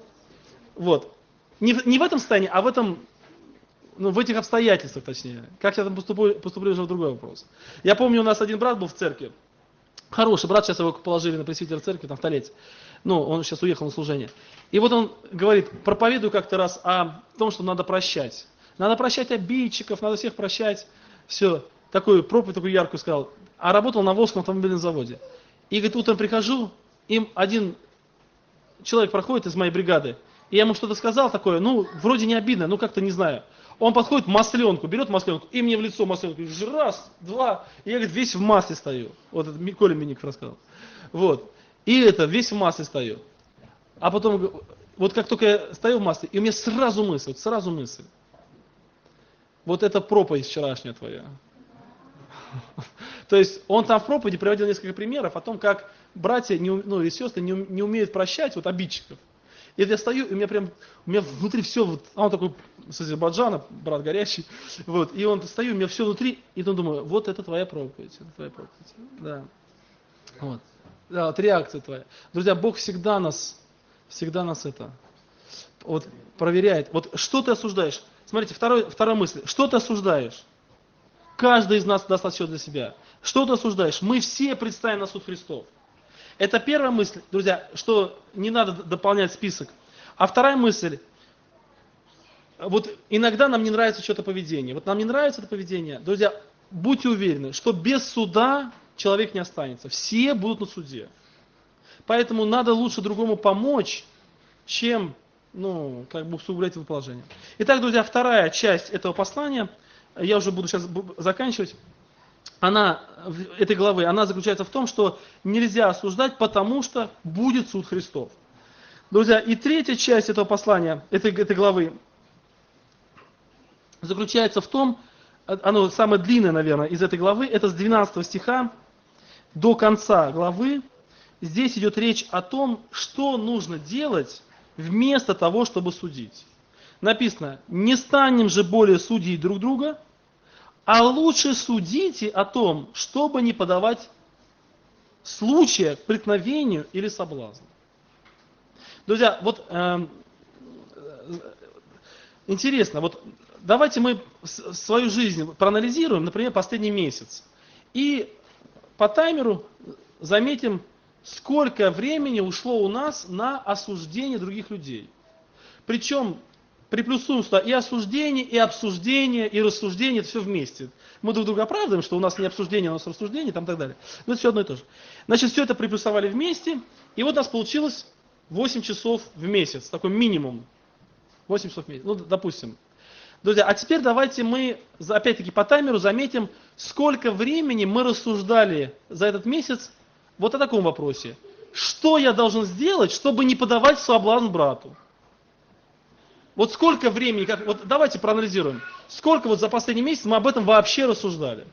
Вот. Не в этом состоянии, а в этом, ну, в этих обстоятельствах, точнее. Как я там поступлю уже в другой вопрос. Я помню, у нас один брат был в церкви. Хороший брат, сейчас его положили на пресвитера церкви, там в Толец. Ну, он сейчас уехал на служение. И вот он говорит, проповедую как-то раз о том, что надо прощать. Надо прощать обидчиков, надо всех прощать. Все. Такую проповедь, такую яркую сказал. А работал на Волжском автомобильном заводе. И говорит, утром прихожу, им один человек проходит из моей бригады, и я ему что-то сказал такое, ну, вроде не обидно, ну, как-то не знаю. Он подходит, масленку, берет масленку, и мне в лицо масленку, раз, два, и я, говорит, весь в масле стою. Вот это Коля Миник рассказал. Вот. И это, весь в масле стою. А потом, вот как только я стою в масле, и у меня сразу мысль. Вот это проповедь вчерашняя твоя. То есть он там в проповеди приводил несколько примеров о том, как братья и сестры не умеют прощать вот обидчиков. И я стою, и у меня внутри все, вот, а он такой с Азербайджана, брат горячий, вот, и он стою, у меня все внутри, и потом думаю, вот это твоя проповедь, да. Вот. Да, вот реакция твоя. Друзья, Бог всегда нас это вот проверяет. Вот что ты осуждаешь? Смотрите, вторая мысль. Что ты осуждаешь? Каждый из нас даст отчет для себя. Что ты осуждаешь? Мы все предстанем на суд Христов. Это первая мысль, друзья, что не надо дополнять список. А вторая мысль, вот иногда нам не нравится что-то поведение. Вот нам не нравится это поведение, друзья, будьте уверены, что без суда человек не останется. Все будут на суде. Поэтому надо лучше другому помочь, чем, усугублять его положение. Итак, друзья, вторая часть этого послания, я уже буду сейчас заканчивать, этой главы, она заключается в том, что нельзя осуждать, потому что будет суд Христов. Друзья, и третья часть этого послания, этой главы, заключается в том, оно самое длинное, наверное, из этой главы, это с 12 стиха до конца главы. Здесь идет речь о том, что нужно делать вместо того, чтобы судить. Написано, не станем же более судить друг друга, а лучше судите о том, чтобы не подавать случая к преткновению или соблазну. Друзья, вот интересно, вот давайте мы свою жизнь проанализируем, например, последний месяц. И по таймеру заметим, сколько времени ушло у нас на осуждение других людей. Причем приплюсуем сюда и осуждение, и обсуждение, и рассуждение, это все вместе. Мы друг друга оправдываем, что у нас не обсуждение, у нас рассуждение, там и так далее. Но это все одно и то же. Значит, все это приплюсовали вместе, и вот у нас получилось 8 часов в месяц, такой минимум. 8 часов в месяц, допустим. Друзья, а теперь давайте мы, опять-таки по таймеру, заметим, сколько времени мы рассуждали за этот месяц вот о таком вопросе. Что я должен сделать, чтобы не подавать соблазн брату? Вот сколько времени, вот давайте проанализируем, сколько вот за последний месяц мы об этом вообще рассуждали.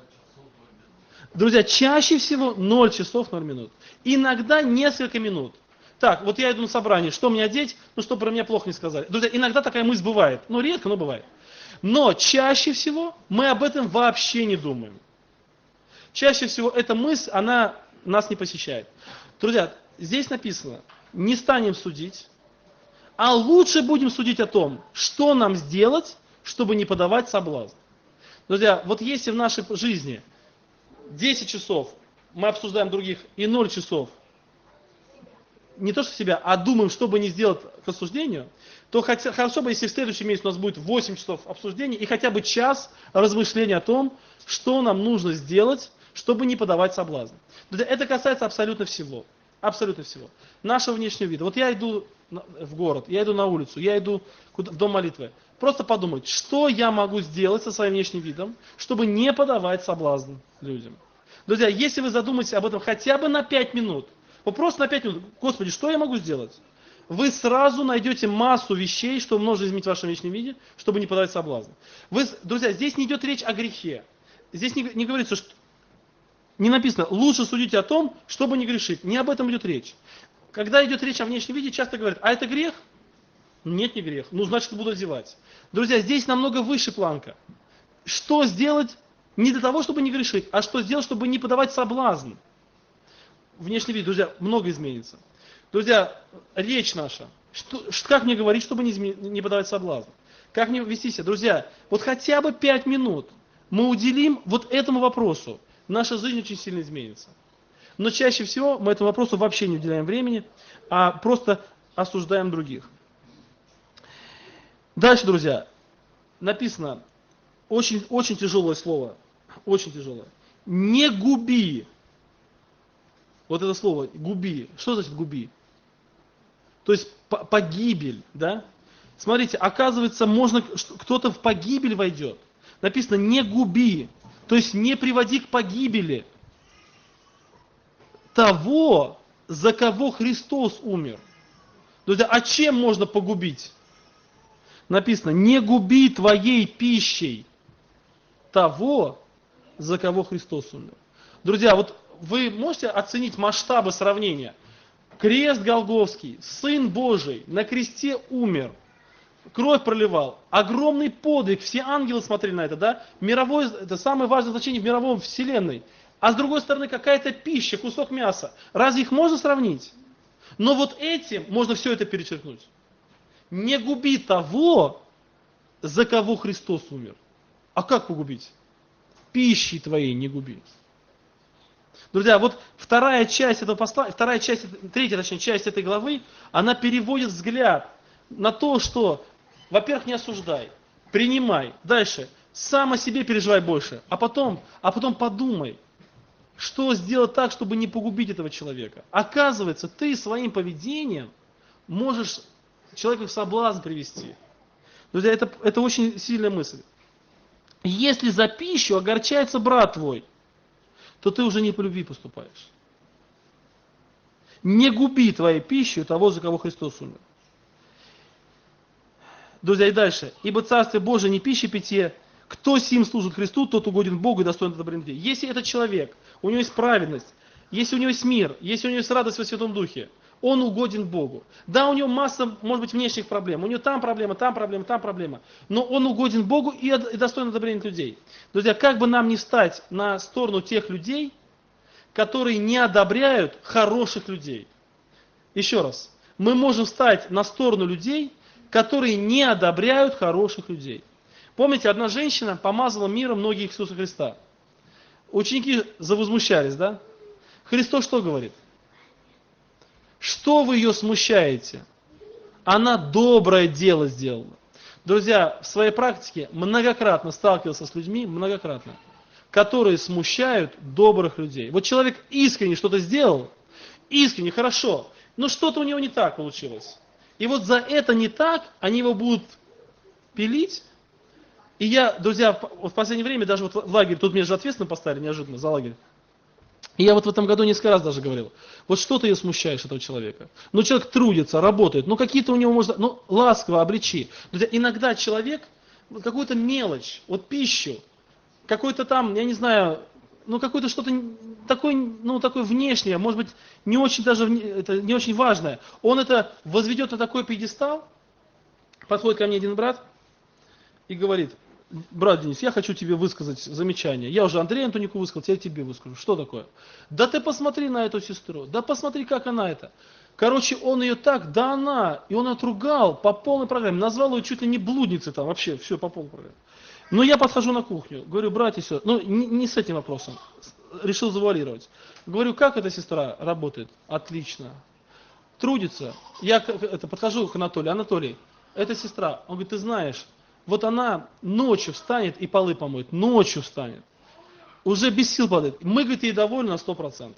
Друзья, чаще всего 0 часов 0 минут. Иногда несколько минут. Так, вот я иду на собрание, что мне одеть, ну, чтобы про меня плохо не сказали. Друзья, иногда такая мысль бывает. Ну, редко, но бывает. Но чаще всего мы об этом вообще не думаем. Чаще всего эта мысль, она нас не посещает. Друзья, здесь написано, не станем судить, а лучше будем судить о том, что нам сделать, чтобы не подавать соблазн. Друзья, вот если в нашей жизни 10 часов мы обсуждаем других и 0 часов не то что себя, а думаем, что бы не сделать к осуждению, то хорошо бы, если в следующий месяц у нас будет 8 часов обсуждений и хотя бы час размышления о том, что нам нужно сделать, чтобы не подавать соблазн. Это касается абсолютно всего. Абсолютно всего. Нашего внешнего вида. Вот я иду в город, я иду на улицу, я иду в дом молитвы. Просто подумать, что я могу сделать со своим внешним видом, чтобы не подавать соблазн людям. Друзья, если вы задумаетесь об этом хотя бы на 5 минут, вот просто на 5 минут, Господи, что я могу сделать? Вы сразу найдете массу вещей, что можно изменить в вашем внешнем виде, чтобы не подавать соблазн. Друзья, здесь не идет речь о грехе. Здесь не говорится, что не написано, лучше судите о том, чтобы не грешить. Не об этом идет речь. Когда идет речь о внешнем виде, часто говорят, а это грех? Нет, не грех. Ну, значит, буду одевать. Друзья, здесь намного выше планка. Что сделать не для того, чтобы не грешить, а что сделать, чтобы не подавать соблазн? Внешний вид, друзья, много изменится. Друзья, речь наша. Как мне говорить, чтобы не подавать соблазн? Как мне вести себя? Друзья, вот хотя бы 5 минут мы уделим вот этому вопросу. Наша жизнь очень сильно изменится. Но чаще всего мы этому вопросу вообще не уделяем времени, а просто осуждаем других. Дальше, друзья, написано очень, очень тяжелое слово. Очень тяжелое. Не губи. Вот это слово губи. Что значит губи? То есть погибель, да? Смотрите, оказывается, кто-то в погибель войдет. Написано не губи. То есть не приводи к погибели того, за кого Христос умер. Друзья, а чем можно погубить? Написано, не губи твоей пищей того, за кого Христос умер. Друзья, вот вы можете оценить масштабы сравнения? Крест Голгофский, Сын Божий на кресте умер, кровь проливал, огромный подвиг, все ангелы смотрели на это, да? Это самое важное значение в мировой вселенной. А с другой стороны, какая-то пища, кусок мяса. Разве их можно сравнить? Но вот этим можно все это перечеркнуть. Не губи того, за кого Христос умер. А как погубить? Пищей твоей не губи. Друзья, вот вторая часть этого посла, третья часть этой главы, она переводит взгляд на то, что, во-первых, не осуждай, принимай. Дальше, сам о себе переживай больше, а потом подумай, что сделать так, чтобы не погубить этого человека. Оказывается, ты своим поведением можешь человека в соблазн привести. Друзья, это очень сильная мысль. Если за пищу огорчается брат твой, то ты уже не по любви поступаешь. Не губи твоей пищей того, за кого Христос умер. Друзья, и дальше. Ибо Царствие Божие не пища питье. Кто сим служит Христу, тот угоден Богу и достоин одобрения людей. Если этот человек, у него есть праведность, если у него есть мир, если у него есть радость во Святом Духе, он угоден Богу. Да, у него масса, может быть, внешних проблем. У него там проблема, там проблема, там проблема. Но он угоден Богу и достоин одобрения людей. Друзья, как бы нам не встать на сторону тех людей, которые не одобряют хороших людей. Еще раз. Мы можем встать на сторону людей, которые не одобряют хороших людей. Помните, одна женщина помазала миром ноги Иисуса Христа. Ученики завозмущались, да? Христос что говорит? Что вы ее смущаете? Она доброе дело сделала. Друзья, в своей практике многократно сталкивался с людьми, которые смущают добрых людей. Вот человек искренне что-то сделал, искренне, хорошо, но что-то у него не так получилось. И вот за это не так они его будут пилить. И я, друзья, в последнее время, даже вот в лагере, тут меня же ответственно поставили неожиданно за лагерь. И я вот в этом году несколько раз даже говорил, вот что ты ее смущаешь, этого человека? Ну, человек трудится, работает, ну, какие-то у него, может, ну, ласково обличи. Друзья, иногда человек, вот какую-то мелочь, вот пищу, какой-то там, я не знаю, ну, какое-то что-то такое, ну, такое внешнее, может быть, не очень даже, это не очень важное, он это возведет на такой пьедестал, подходит ко мне один брат и говорит: брат Денис, я хочу тебе высказать замечание. Я уже Андрею Антонику высказал, я тебе выскажу. Что такое? Да ты посмотри на эту сестру, да посмотри, как она это. Короче, он ее так, да она, и он отругал по полной программе, назвал ее чуть ли не блудницей там, вообще, все по полной программе. Но я подхожу на кухню, говорю: братья и сестры, ну не с этим вопросом, решил завуалировать. Говорю: как эта сестра работает? Отлично. Трудится. Я подхожу к Анатолию: Анатолий, это сестра. Он говорит: ты знаешь, вот она ночью встанет и полы помоет, ночью встанет. Уже без сил падает. Мы, говорит, ей довольны на 100%.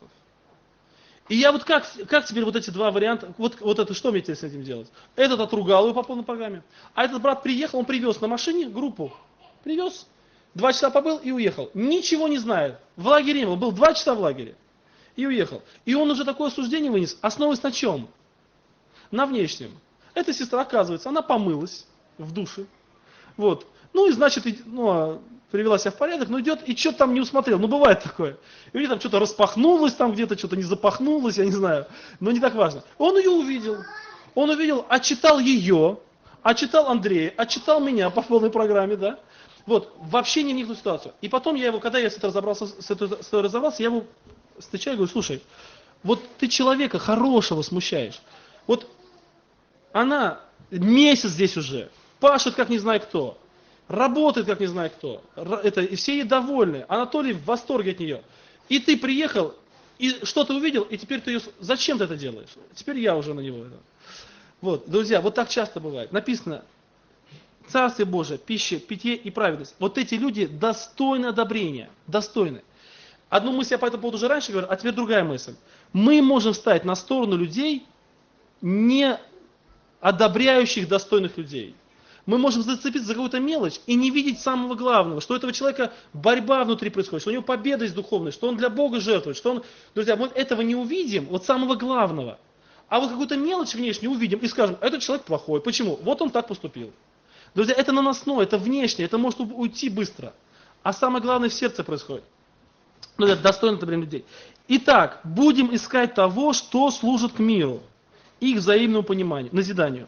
И я вот как теперь вот эти два варианта, вот это что мне теперь с этим делать? Этот отругал его по полной программе, а этот брат приехал, он привез на машине группу, привез, 2 часа побыл и уехал. Ничего не знает, в лагере не был 2 часа в лагере и уехал. И он уже такое суждение вынес, основываясь на чем? На внешнем. Эта сестра, оказывается, она помылась в душе. Вот. Ну и значит, привела себя в порядок, но идет и что-то там не усмотрел. Ну бывает такое. И у нее там что-то распахнулось, там где-то что-то не запахнулось, я не знаю. Но не так важно. Он ее увидел. Он увидел, отчитал ее, отчитал Андрея, отчитал меня по полной программе, да. Вот, вообще не вникнул в ситуацию. И потом я его, когда я с этой разобрался, я его встречаю и говорю: слушай, вот ты человека хорошего смущаешь. Вот она месяц здесь уже, пашет как не знаю кто, работает как не знаю кто, и все ей довольны, Анатолий в восторге от нее. И ты приехал, и что-то увидел, и теперь ты ее... Зачем ты это делаешь? Теперь я уже на него. Вот, друзья, вот так часто бывает. Написано: Царствие Божие, пища, питье и праведность. Вот эти люди достойны одобрения, достойны. Одну мысль я по этому поводу уже раньше говорил, а теперь другая мысль. Мы можем встать на сторону людей, не одобряющих достойных людей. Мы можем зацепиться за какую-то мелочь и не видеть самого главного, что у этого человека борьба внутри происходит, что у него победа есть духовная, что он для Бога жертвует, что он... Друзья, мы этого не увидим, вот самого главного. А вот какую-то мелочь внешнюю увидим и скажем: этот человек плохой. Почему? Вот он так поступил. Друзья, это наносное, это внешнее, это может уйти быстро. А самое главное в сердце происходит. Друзья, достойно одобрения людей. Итак, будем искать того, что служит к миру, их взаимному пониманию, назиданию.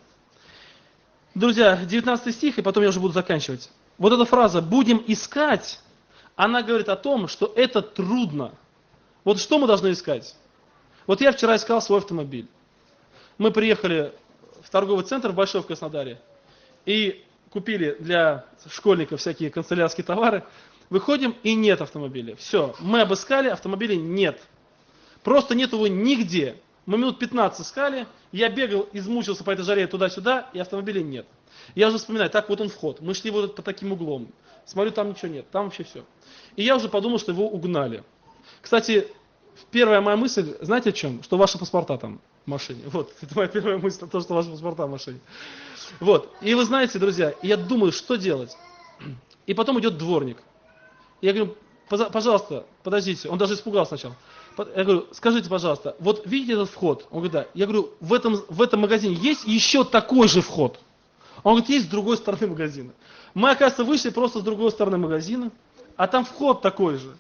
Друзья, 19 стих, и потом я уже буду заканчивать. Вот эта фраза «будем искать», она говорит о том, что это трудно. Вот что мы должны искать? Вот я вчера искал свой автомобиль. Мы приехали в торговый центр большой в Краснодаре и купили для школьников всякие канцелярские товары. Выходим, и нет автомобиля. Все, мы обыскали, автомобиля нет. Просто нет его нигде. Мы минут 15 искали, я бегал, измучился по этой жаре туда-сюда, и автомобиля нет. Я уже вспоминаю: так, вот он вход. Мы шли вот по таким углом. Смотрю, там ничего нет, там вообще все. И я уже подумал, что его угнали. Кстати, первая моя мысль, знаете о чем? Что ваши паспорта там в машине. Вот, это моя первая мысль, то, что ваши паспорта в машине. Вот, и вы знаете, друзья, я думаю, что делать. И потом идет дворник. Я говорю: пожалуйста, подождите. Он даже испугался сначала. Я говорю: скажите, пожалуйста, вот видите этот вход? Он говорит: да. Я говорю: в этом магазине есть еще такой же вход? Он говорит: есть с другой стороны магазина. Мы, оказывается, вышли просто с другой стороны магазина, а там вход такой же.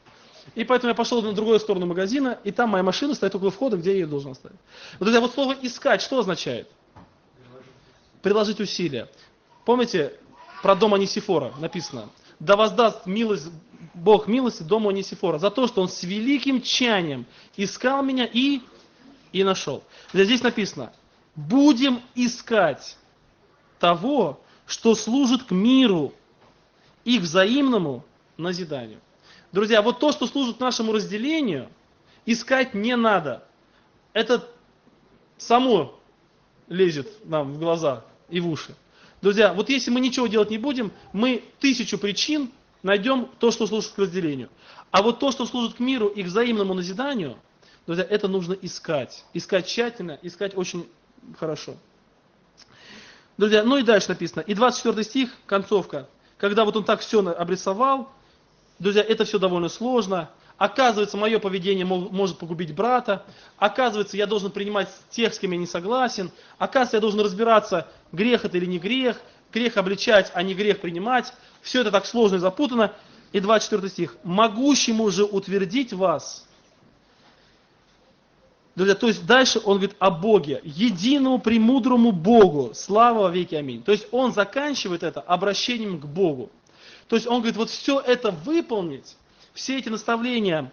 И поэтому я пошел на другую сторону магазина, и там моя машина стоит около входа, где я ее должен оставить. Вот это вот слово «искать» что означает? Приложить усилия. Помните, про дом Онисифора написано: да воздаст милость, Бог милости дому Онисифора за то, что он с великим тщанием искал меня и нашел. Здесь написано: будем искать того, что служит к миру, их взаимному назиданию. Друзья, вот то, что служит нашему разделению, искать не надо. Это само лезет нам в глаза и в уши. Друзья, вот если мы ничего делать не будем, мы 1000 причин найдем то, что служит к разделению. А вот то, что служит к миру и к взаимному назиданию, друзья, это нужно искать. Искать тщательно, искать очень хорошо. Друзья, ну и дальше написано. И 24 стих, концовка. Когда вот он так все обрисовал, друзья, это все довольно сложно. Оказывается, мое поведение может погубить брата. Оказывается, я должен принимать тех, с кем я не согласен. Оказывается, я должен разбираться, грех это или не грех. Грех обличать, а не грех принимать. Все это так сложно и запутано. И 24 стих. «Могущему же утвердить вас». Друзья, то есть дальше он говорит о Боге, единому премудрому Богу, слава во веки, аминь. То есть он заканчивает это обращением к Богу. То есть он говорит, вот все это выполнить, все эти наставления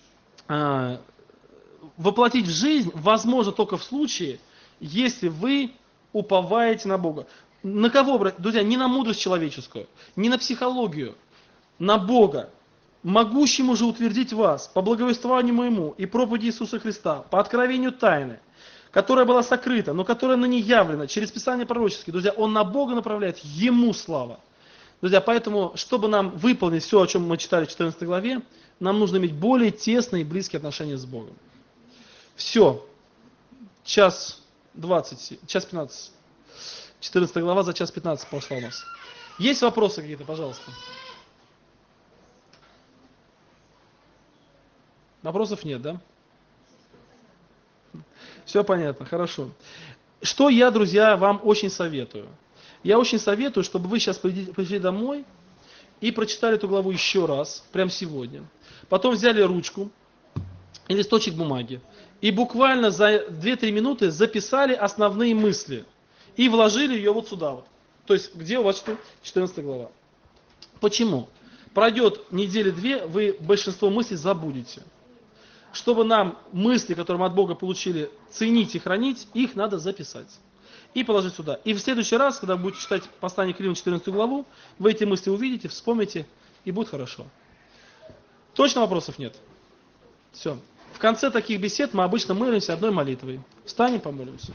воплотить в жизнь возможно только в случае, если вы уповаете на Бога. На кого, друзья, не на мудрость человеческую, не на психологию, на Бога. Могущему же утвердить вас по благовествованию моему и проповеди Иисуса Христа, по откровению тайны, которая была сокрыта, но которая ныне явлена через Писание пророческие. Друзья, он на Бога направляет, ему слава. Друзья, поэтому, чтобы нам выполнить все, о чем мы читали в 14 главе, нам нужно иметь более тесные и близкие отношения с Богом. Все. Час 20, час 15. 14 глава за час 15 пошла у нас. Есть вопросы какие-то, пожалуйста? Вопросов нет, да? Все понятно, хорошо. Что я, друзья, вам очень советую? Я очень советую, чтобы вы сейчас пришли домой и прочитали эту главу еще раз, прямо сегодня. Потом взяли ручку и листочек бумаги. И буквально за 2-3 минуты записали основные мысли. И вложили ее вот сюда вот. То есть, где у вас 14 глава. Почему? Пройдет недели 2, вы большинство мыслей забудете. Чтобы нам мысли, которые мы от Бога получили, ценить и хранить, их надо записать. И положить сюда. И в следующий раз, когда будете читать послание к Римлянам 14 главу, вы эти мысли увидите, вспомните, и будет хорошо. Точно вопросов нет? Все. В конце таких бесед мы обычно молимся одной молитвой. Встанем, помолимся.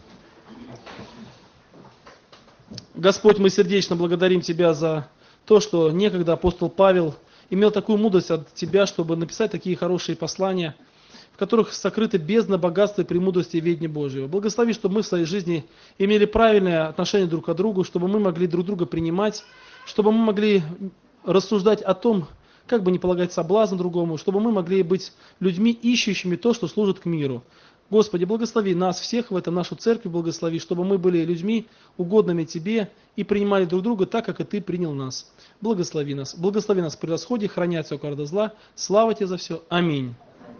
Господь, мы сердечно благодарим Тебя за то, что некогда апостол Павел имел такую мудрость от Тебя, чтобы написать такие хорошие послания, в которых сокрыты бездна богатства и премудрости и ведения Божьего. Благослови, чтобы мы в своей жизни имели правильное отношение друг к другу, чтобы мы могли друг друга принимать, чтобы мы могли рассуждать о том, как бы не полагать соблазн другому, чтобы мы могли быть людьми, ищущими то, что служит к миру. Господи, благослови нас всех в этом, нашу церковь благослови, чтобы мы были людьми, угодными Тебе, и принимали друг друга так, как и Ты принял нас. Благослови нас при расходе, храня от всякого зла. Слава Тебе за все. Аминь.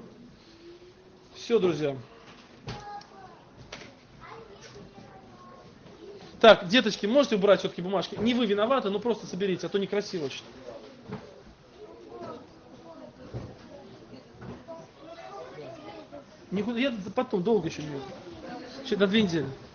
Все, друзья. Так, деточки, можете убрать все-таки бумажки? Не вы виноваты, но просто соберите, а то некрасиво очень. Никуда, я потом долго еще не буду. На 2 недели.